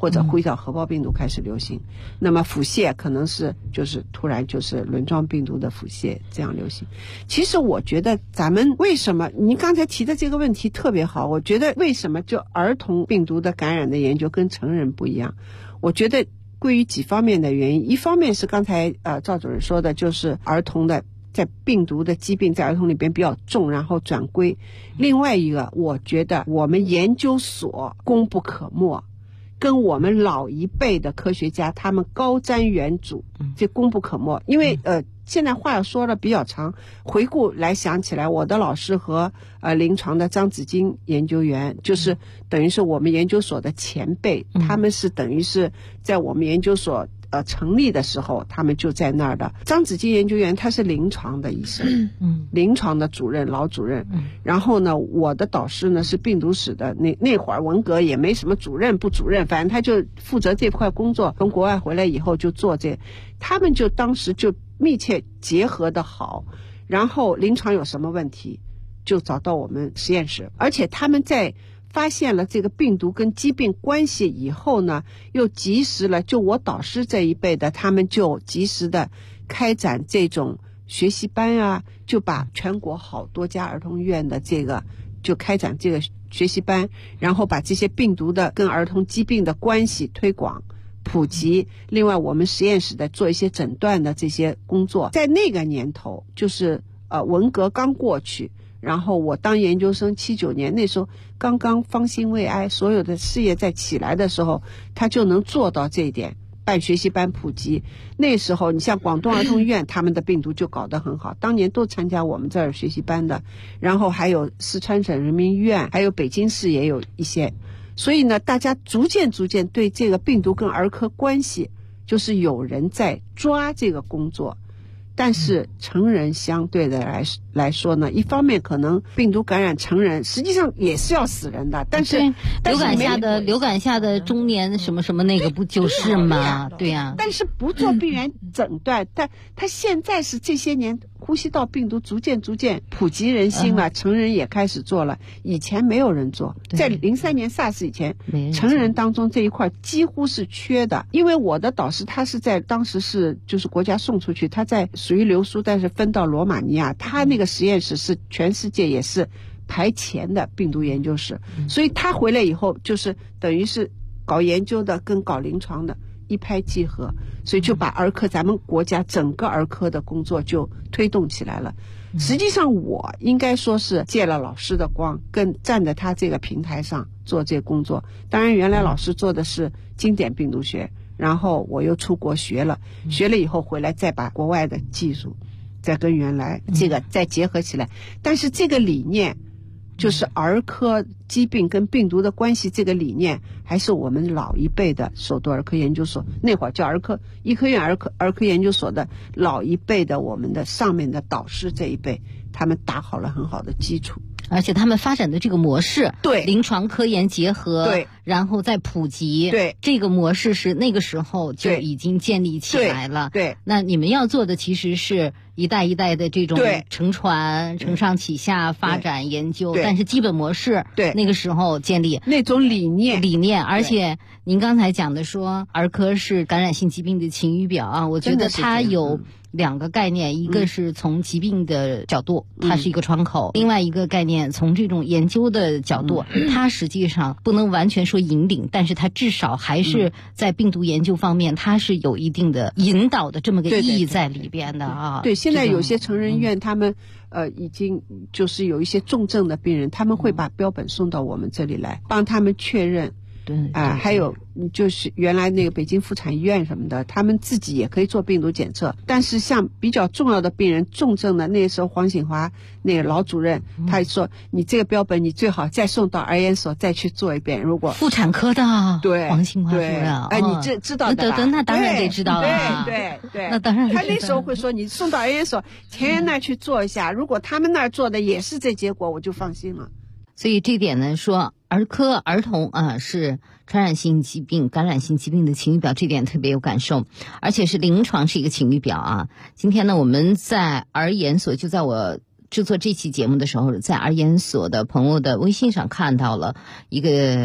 或者呼吸道合胞病毒开始流行。那么腹泻可能是就是突然就是轮状病毒的腹泻这样流行。其实我觉得咱们为什么您刚才提的这个问题特别好，我觉得为什么就儿童病毒的感染的研究跟成人不一样，我觉得归于几方面的原因。一方面是刚才赵主任说的，就是儿童的在病毒的疾病在儿童里边比较重，然后转归。另外一个，我觉得我们研究所功不可没，跟我们老一辈的科学家他们高瞻远瞩，这功不可没。因为现在话要说了比较长，回顾来想起来，我的老师和临床的张子金研究员，就是等于是我们研究所的前辈，他们是等于是在我们研究所成立的时候他们就在那儿的。张子金研究员他是临床的医生，临床的主任老主任，然后呢我的导师呢是病毒史的，那会儿文革也没什么主任不主任，反正他就负责这块工作，从国外回来以后就做这，他们就当时就密切结合的好，然后临床有什么问题就找到我们实验室，而且他们在发现了这个病毒跟疾病关系以后呢，又及时了，就我导师这一辈的，他们就及时的开展这种学习班啊，就把全国好多家儿童医院的这个就开展这个学习班，然后把这些病毒的跟儿童疾病的关系推广普及。另外我们实验室的做一些诊断的这些工作，在那个年头就是文革刚过去，然后我当研究生79年，那时候刚刚方兴未艾，所有的事业在起来的时候，他就能做到这一点，办学习班普及。那时候你像广东儿童医院他们的病毒就搞得很好，当年都参加我们这儿学习班的，然后还有四川省人民医院，还有北京市也有一些。所以呢大家逐渐对这个病毒跟儿科关系，就是有人在抓这个工作。但是成人相对的来说呢，一方面可能病毒感染成人实际上也是要死人的，但是流感下的中年什么什么那个不就是吗？对呀。 但是不做病原诊断，但他现在是这些年呼吸道病毒逐渐普及人心了，成人也开始做了，以前没有人做。在03年 SARS 以前，成人当中这一块几乎是缺的。因为我的导师他是在当时是就是国家送出去，他在属于留苏，但是分到罗马尼亚，他那个实验室是全世界也是排前的病毒研究室，所以他回来以后就是等于是搞研究的跟搞临床的一拍即合，所以就把儿科咱们国家整个儿科的工作就推动起来了。实际上我应该说是借了老师的光，跟站在他这个平台上做这工作。当然原来老师做的是经典病毒学，然后我又出国学了以后回来再把国外的技术再跟原来这个再结合起来。但是这个理念就是儿科疾病跟病毒的关系，这个理念还是我们老一辈的首都儿科研究所，那会儿叫医科院儿科研究所的老一辈的我们的上面的导师这一辈，他们打好了很好的基础。 而且他们发展的这个模式， 对临床科研结合， 对， 然后再普及， 对， 这个模式是那个时候就已经建立起来了。 对， 那你们要做的其实是一代一代的这种承传、承上启下发展研究，但是基本模式对那个时候建立那种理念， 而且您刚才讲的说儿科是感染性疾病的晴雨表啊，我觉得它有两个概念，一个是从疾病的角度，它是一个窗口，另外一个概念从这种研究的角度，它实际上不能完全说引领，但是它至少还是在病毒研究方面，它是有一定的引导的这么个意义在里边的啊。 对，现在有些成人医院他们已经就是有一些重症的病人，他们会把标本送到我们这里来帮他们确认。 对还有就是原来那个北京妇产医院什么的，他们自己也可以做病毒检测，但是像比较重要的病人重症的，那时候黄醒华那个老主任他说你这个标本你最好再送到儿研所再去做一遍。如果妇产科的对黄醒华主任你知道的吧？ 那当然得知道了。 对那当然他那时候会说你送到儿研所前沿那儿去做一下，如果他们那儿做的也是这结果，我就放心了。 所以这点呢，说儿科儿童是传染性疾病、感染性疾病的晴雨表，这点特别有感受，而且是临床是一个晴雨表啊。今天呢，我们在儿研所，就在我制作这期节目的时候，在儿研所的朋友的微信上看到了一个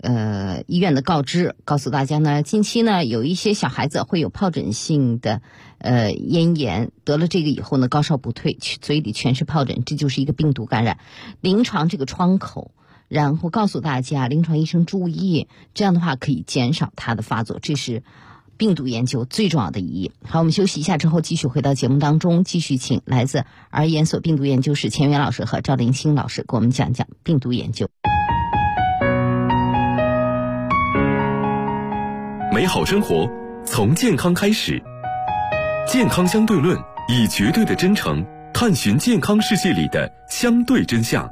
医院的告知，告诉大家呢，近期呢有一些小孩子会有疱疹性的咽炎，得了这个以后呢高烧不退，嘴里全是疱疹，这就是一个病毒感染。临床这个窗口，然后告诉大家临床医生注意，这样的话可以减少它的发作，这是病毒研究最重要的意义。好，我们休息一下之后继续回到节目当中，继续请来自儿研所病毒研究室钱元老师和赵林清老师给我们讲讲病毒研究。 美好生活从健康开始，健康相对论以绝对的真诚探寻健康世界里的相对真相。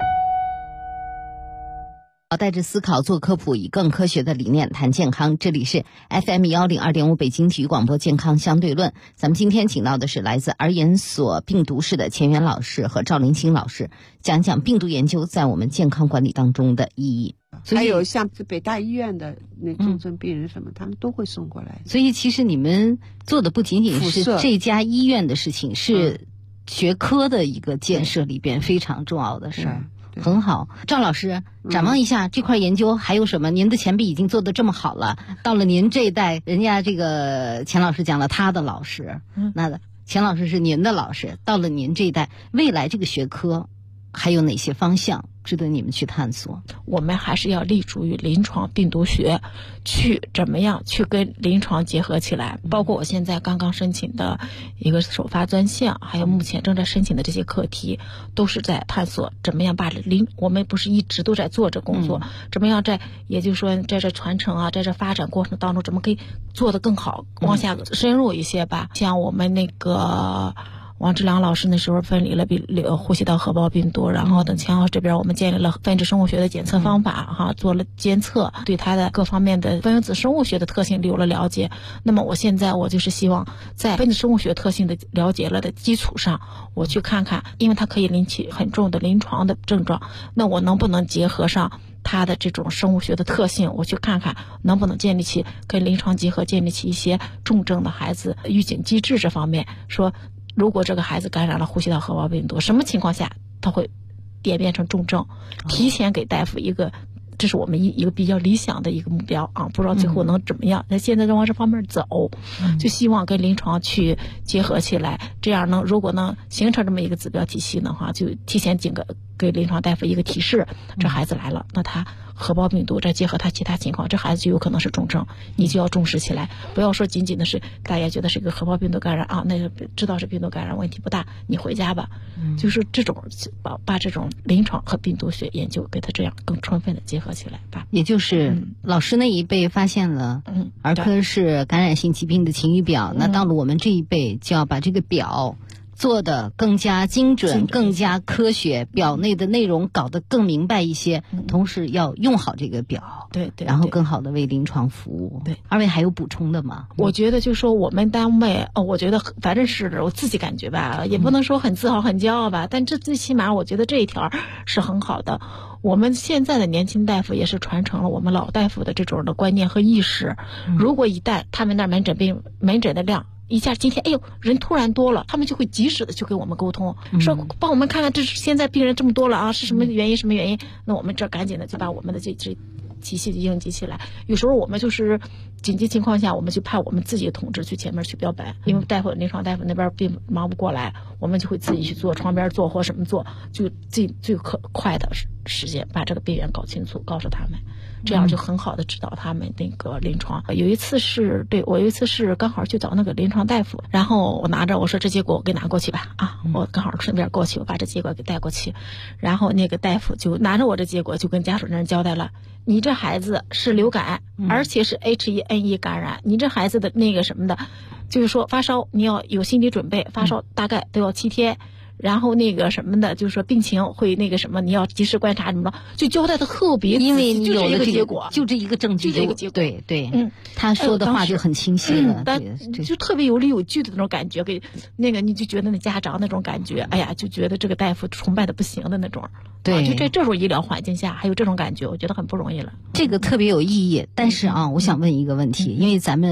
带着思考做科普，以更科学的理念谈健康。这里是 FM102.5 北京体育广播健康相对论。咱们今天请到的是来自儿研所病毒室的钱元老师和赵林清老师，讲讲病毒研究在我们健康管理当中的意义。 还有像北大医院的那重症病人什么，他们都会送过来。 所以其实你们做的不仅仅是这家医院的事情，是学科的一个建设里边非常重要的事儿。很好，赵老师，展望一下这块研究还有什么？您的前辈已经做得这么好了，到了您这一代，人家这个钱老师讲了他的老师，那钱老师是您的老师，到了您这一代，未来这个学科还有哪些方向值得你们去探索？ 我们还是要立足于临床病毒学，去怎么样去跟临床结合起来。包括我现在刚刚申请的一个首发专项，还有目前正在申请的这些课题，都是在探索怎么样把我们不是一直都在做这工作，怎么样也就是说在这传承啊，在这发展过程当中，怎么可以做得更好，往下深入一些吧。像我们那个王志良老师那时候分离了呼吸道合胞病毒，然后等钱老师这边我们建立了分子生物学的检测方法做了监测，对它的各方面的分子生物学的特性有了了解。那么我现在就是希望在分子生物学特性的了解了的基础上，我去看看，因为它可以引起很重的临床的症状，那我能不能结合上它的这种生物学的特性，我去看看能不能建立起跟临床结合，建立起一些重症的孩子预警机制这方面，说如果这个孩子感染了呼吸道合胞病毒，什么情况下他会演变成重症，提前给大夫一个，这是我们一个比较理想的一个目标啊，不知道最后能怎么样。那现在正往这方面走，就希望跟临床去结合起来，这样如果能形成这么一个指标体系的话，就提前给临床大夫一个提示，这孩子来了，那他合胞病毒再结合他其他情况，这孩子就有可能是重症，你就要重视起来，不要说仅仅的是大家觉得是一个合胞病毒感染啊，那个知道是病毒感染问题不大，你回家吧。就是这种把这种临床和病毒学研究给他这样更充分的结合起来吧。 也就是老师那一辈发现了儿科是感染性疾病的晴雨表，那到了我们这一辈就要把这个表做得更加精准、更加科学，表内的内容搞得更明白一些，同时要用好这个表， 对， 然后更好的为临床服务。对，二位还有补充的吗？ 我觉得就说我们单位，我觉得反正是我自己感觉吧，也不能说很自豪、很骄傲吧，但这最起码我觉得这一条是很好的。我们现在的年轻大夫也是传承了我们老大夫的这种的观念和意识。如果一旦他们那门诊的量一下今天人突然多了，他们就会及时的去跟我们沟通，说帮我们看看这是现在病人这么多了啊，是什么原因，那我们这赶紧的就把我们的这体系应急起来。有时候我们就是紧急情况下，我们就派我们自己的同志去前面去标本，因为临床大夫那边并忙不过来，我们就会自己去做，床边做或什么做，就最快的时间把这个病源搞清楚，告诉他们，这样就很好的指导他们那个临床。我有一次是刚好去找那个临床大夫，然后我说这结果我给拿过去吧啊，我刚好顺便过去，我把这结果给带过去，然后那个大夫就拿着我这结果就跟家属那人交代了，你这孩子是流感，而且是 H1N1 感染，你这孩子的那个什么的，就是说发烧你要有心理准备，发烧大概都要7天。然后那个什么的，就是说病情会那个什么，你要及时观察什么的，就交代的特别， 因为你有了这个结果， 就这一个证据， 就这个结果， 对，他说的话就很清晰了， 但就特别有理有据的那种感觉，给那个你就觉得那家长那种感觉，哎呀，就觉得这个大夫崇拜的不行的那种， 对， 就在这种医疗环境下还有这种感觉，我觉得很不容易了。 这个特别有意义，但是我想问一个问题，因为咱们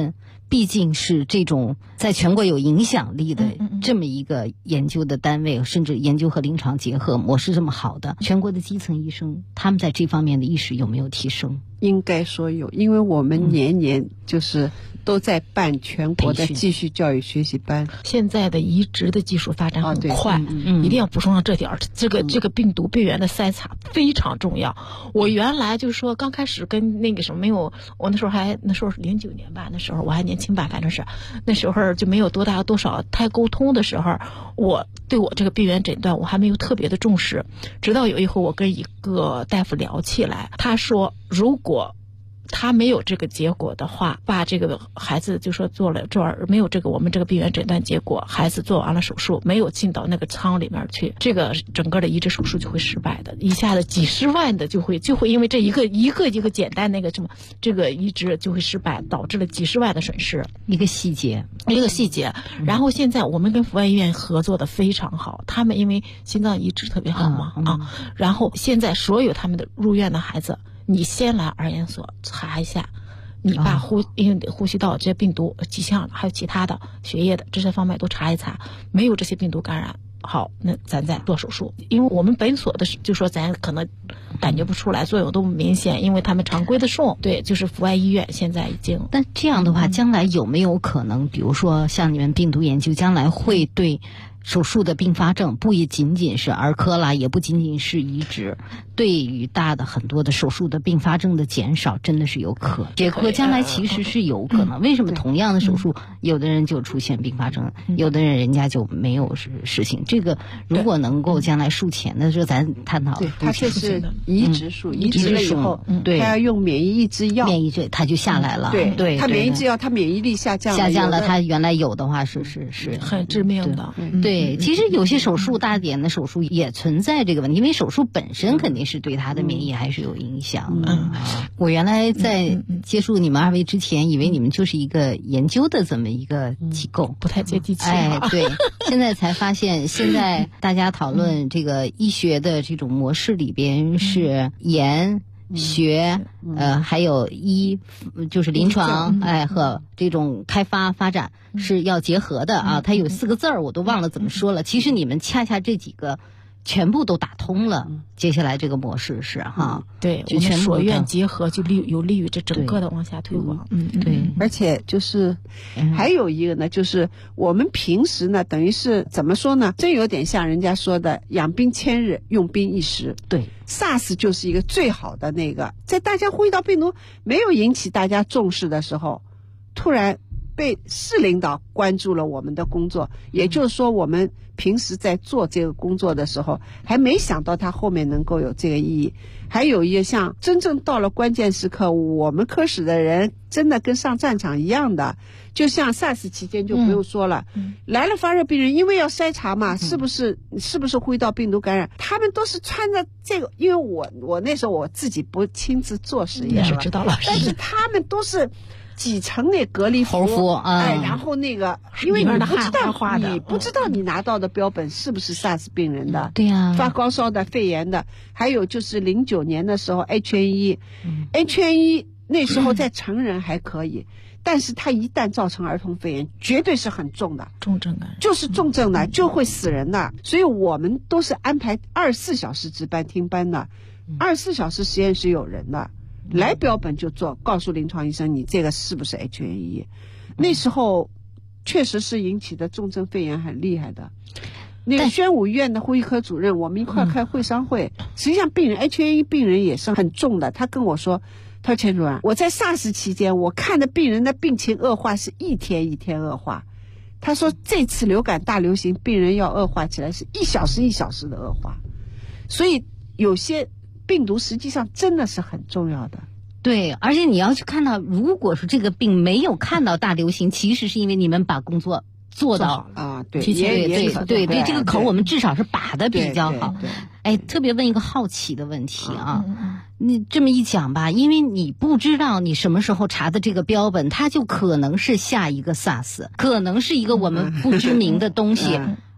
毕竟是这种在全国有影响力的这么一个研究的单位，甚至研究和临床结合模式这么好的全国的基层医生，他们在这方面的意识有没有提升？ 应该说有，因为我们年年就是都在办全国的继续教育学习班。 现在的移植的技术发展很快，一定要补充上这点。这个病毒病原的筛查非常重要。我原来就是说刚开始跟那个什么没有，我那时候是09年吧，那时候我还年轻吧，反正是那时候就没有多少太沟通的时候，我对我这个病原诊断我还没有特别的重视。直到有一回我跟一个大夫聊起来，他说如果他没有这个结果的话，把这个孩子就说做了这没有这个我们这个病原诊断结果，孩子做完了手术没有进到那个舱里面去，这个整个的移植手术就会失败的，一下子几十万的就会因为这一个简单那个什么这个移植就会失败，导致了几十万的损失。 一个细节。 然后现在我们跟阜外医院合作的非常好，他们因为心脏移植特别好嘛然后现在所有他们的入院的孩子，你先来儿研所查一下，你把因为呼吸道这些病毒迹象还有其他的血液的这些方面都查一查，没有这些病毒感染，好，那咱再做手术。因为我们本所的就说咱可能感觉不出来，作用都不明显，因为他们常规的送，对，就是阜外医院现在已经。 但这样的话，将来有没有可能，比如说像你们病毒研究，将来会对手术的并发症，不也仅仅是儿科啦，也不仅仅是移植，对于大的很多的手术的并发症的减少，真的是有可能。结合将来其实是有可能。为什么同样的手术，有的人就出现并发症，有的人家就没有事情？这个如果能够将来术前的时候，咱探讨。 对，它就是移植术，移植了以后，他要用免疫抑制药， 免疫抑制它就下来了。 对，它免疫抑制药，它免疫力下降了， 它原来有的话是很致命的。 对，其实有些手术大点的手术也存在这个问题，因为手术本身肯定是对他的免疫还是有影响的。我原来在接触你们二位之前，以为你们就是一个研究的这么一个机构， 不太接地气。 对，现在才发现，现在大家讨论这个医学的这种模式里边是研学还有就是临床和这种开发发展是要结合的啊。它有4个字儿我都忘了怎么说了。其实你们恰恰这几个全部都打通了。接下来这个模式是对， 就全部所院结合就有利于这整个的往下推广。 对， 而且就是还有一个呢，就是我们平时呢，等于是怎么说呢？真有点像人家说的“养兵千日，用兵一时”。 对 ，SARS 就是一个最好的那个，在大家呼吸道病毒没有引起大家重视的时候，突然被市领导关注了我们的工作，也就是说我们平时在做这个工作的时候还没想到它后面能够有这个意义。还有一个像真正到了关键时刻，我们科室的人真的跟上战场一样的，就像 SARS 期间就不用说了，来了发热病人，因为要筛查嘛，是不是呼吸道病毒感染，他们都是穿着这个，因为我那时候我自己不亲自做实验是知道了， 但是他们都是几层那隔离服， 然后那个，因为你不知道你拿到的标本是不是 SARS 病人的， 对呀， 发高烧的、肺炎的，还有就是09年的时候 H1N1 那时候在成人还可以，但是它一旦造成儿童肺炎，绝对是很重的， 重症感染， 就是重症的，就会死人的。所以我们都是安排24小时值班听班的，24小时实验室有人的。来标本就做，告诉临床医生你这个是不是 H1N1。那时候确实是引起的重症肺炎很厉害的。那个宣武医院的呼吸科主任，我们一块开会商会，实际上病人 H1N1 病人也是很重的。他跟我说，他说钱主任，我在 SARS 期间，我看的病人的病情恶化是一天一天恶化。他说这次流感大流行，病人要恶化起来是1小时1小时的恶化。所以有些病毒实际上真的是很重要的。 对，而且你要去看到，如果说这个病没有看到大流行，其实是因为你们把工作做到对， 对，这个口我们至少是把的比较好。哎，特别问一个好奇的问题啊，你这么一讲吧，因为你不知道你什么时候查的这个标本，它就可能是下一个 SARS， 可能是一个我们不知名的东西。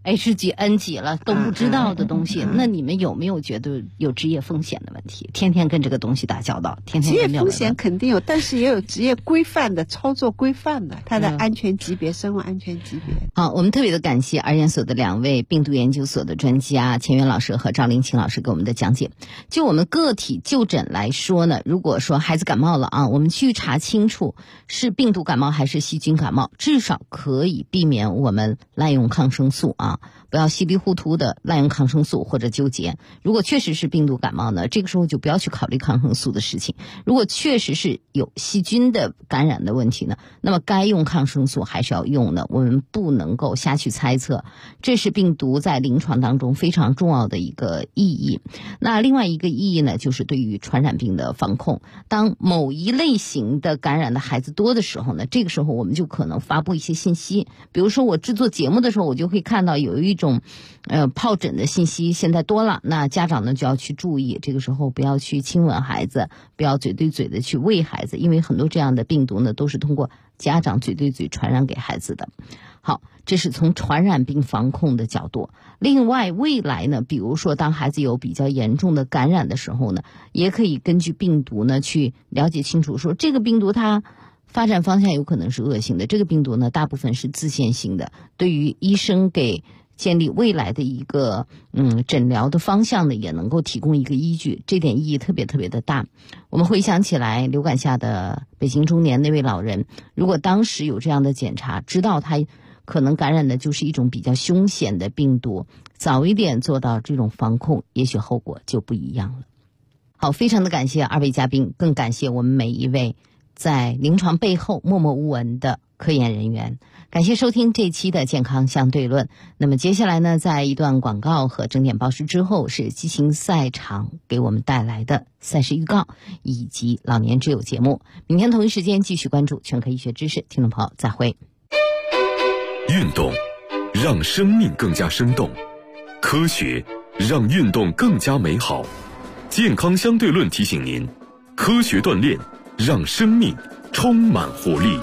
H 几 N 几了都不知道的东西，那你们有没有觉得有职业风险的问题？天天跟这个东西打交道，天天职业风险肯定有，但是也有职业规范的操作规范的，它的安全级别、生物安全级别。 好，我们特别的感谢儿研所的2位病毒研究所的专家钱元老师和赵林清老师给我们的讲解。就我们个体就诊来说呢，如果说孩子感冒了啊，我们去查清楚是病毒感冒还是细菌感冒，至少可以避免我们滥用抗生素啊，不要稀里糊涂的滥用抗生素或者纠结。如果确实是病毒感冒呢，这个时候就不要去考虑抗生素的事情。如果确实是有细菌的感染的问题呢，那么该用抗生素还是要用的，我们不能够瞎去猜测，这是病毒在临床当中非常重要的一个意义。那另外一个意义呢，就是对于传染病的防控。当某一类型的感染的孩子多的时候呢，这个时候我们就可能发布一些信息，比如说我制作节目的时候，我就会看到有一种疱疹的信息现在多了，那家长呢就要去注意，这个时候不要去亲吻孩子，不要嘴对嘴的去喂孩子，因为很多这样的病毒呢都是通过家长嘴对嘴传染给孩子的。好，这是从传染病防控的角度。另外未来呢，比如说当孩子有比较严重的感染的时候呢，也可以根据病毒呢去了解清楚，说这个病毒它发展方向有可能是恶性的，这个病毒呢大部分是自限性的，对于医生给建立未来的一个诊疗的方向呢，也能够提供一个依据，这点意义特别特别的大。我们回想起来流感下的北京中年那位老人，如果当时有这样的检查，知道他可能感染的就是一种比较凶险的病毒，早一点做到这种防控，也许后果就不一样了。好，非常的感谢2位嘉宾，更感谢我们每一位在临床背后默默无闻的科研人员。感谢收听这期的健康相对论。那么接下来呢，在一段广告和整点报时之后，是激情赛场给我们带来的赛事预告以及老年之友节目。明天同一时间继续关注全科医学知识，听众朋友再会。 运动让生命更加生动，科学让运动更加美好。健康相对论提醒您，科学锻炼让生命充满活力。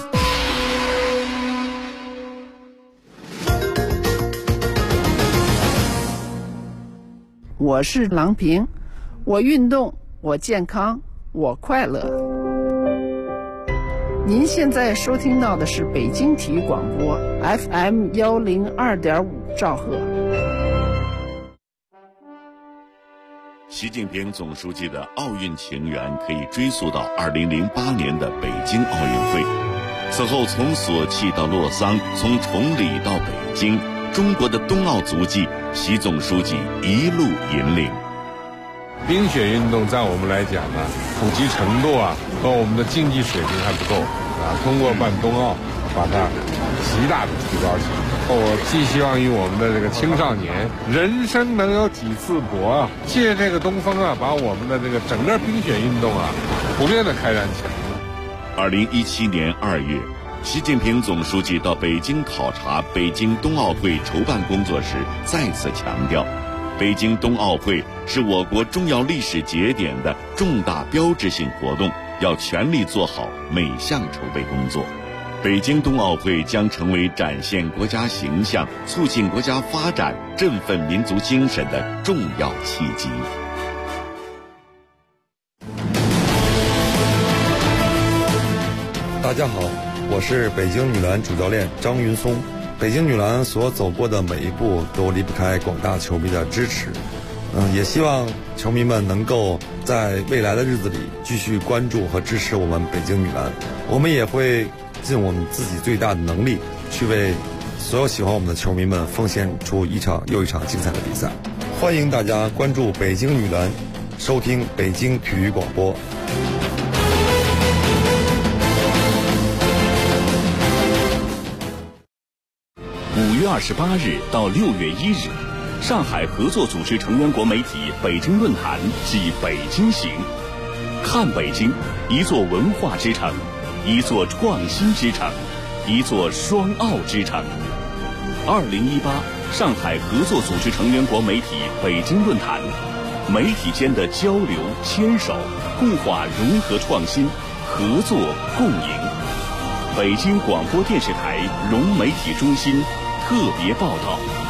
我是郎平，我运动，我健康，我快乐。您现在收听到的是北京体育广播 FM 102.5兆赫。 习近平总书记的奥运情缘可以追溯到2008年的北京奥运会。此后从索契到洛桑，从崇礼到北京，中国的冬奥足迹，习总书记一路引领。 冰雪运动在我们来讲呢，普及程度和我们的竞技水平还不够通过办冬奥，把它极大的提高起来。我寄希望于我们的这个青少年，人生能有几次搏借这个东风把我们的这个整个冰雪运动普遍的开展起来。 2017年2月，习近平总书记到北京考察北京冬奥会筹办工作时，再次强调，北京冬奥会是我国重要历史节点的重大标志性活动，要全力做好每项筹备工作。北京冬奥会将成为展现国家形象、促进国家发展、振奋民族精神的重要契机。 大家好，我是北京女篮主教练张云松。北京女篮所走过的每一步都离不开广大球迷的支持。也希望球迷们能够在未来的日子里继续关注和支持我们北京女篮。我们也会尽我们自己最大的能力，去为所有喜欢我们的球迷们奉献出一场又一场精彩的比赛。欢迎大家关注北京女篮，收听北京体育广播。 5月28日到6月1日，上海合作组织成员国媒体北京论坛暨北京行，看北京，一座文化之城，一座创新之城，一座双奥之城。2018上海合作组织成员国媒体北京论坛，媒体间的交流牵手，共话融合创新，合作共赢。北京广播电视台融媒体中心特别报道。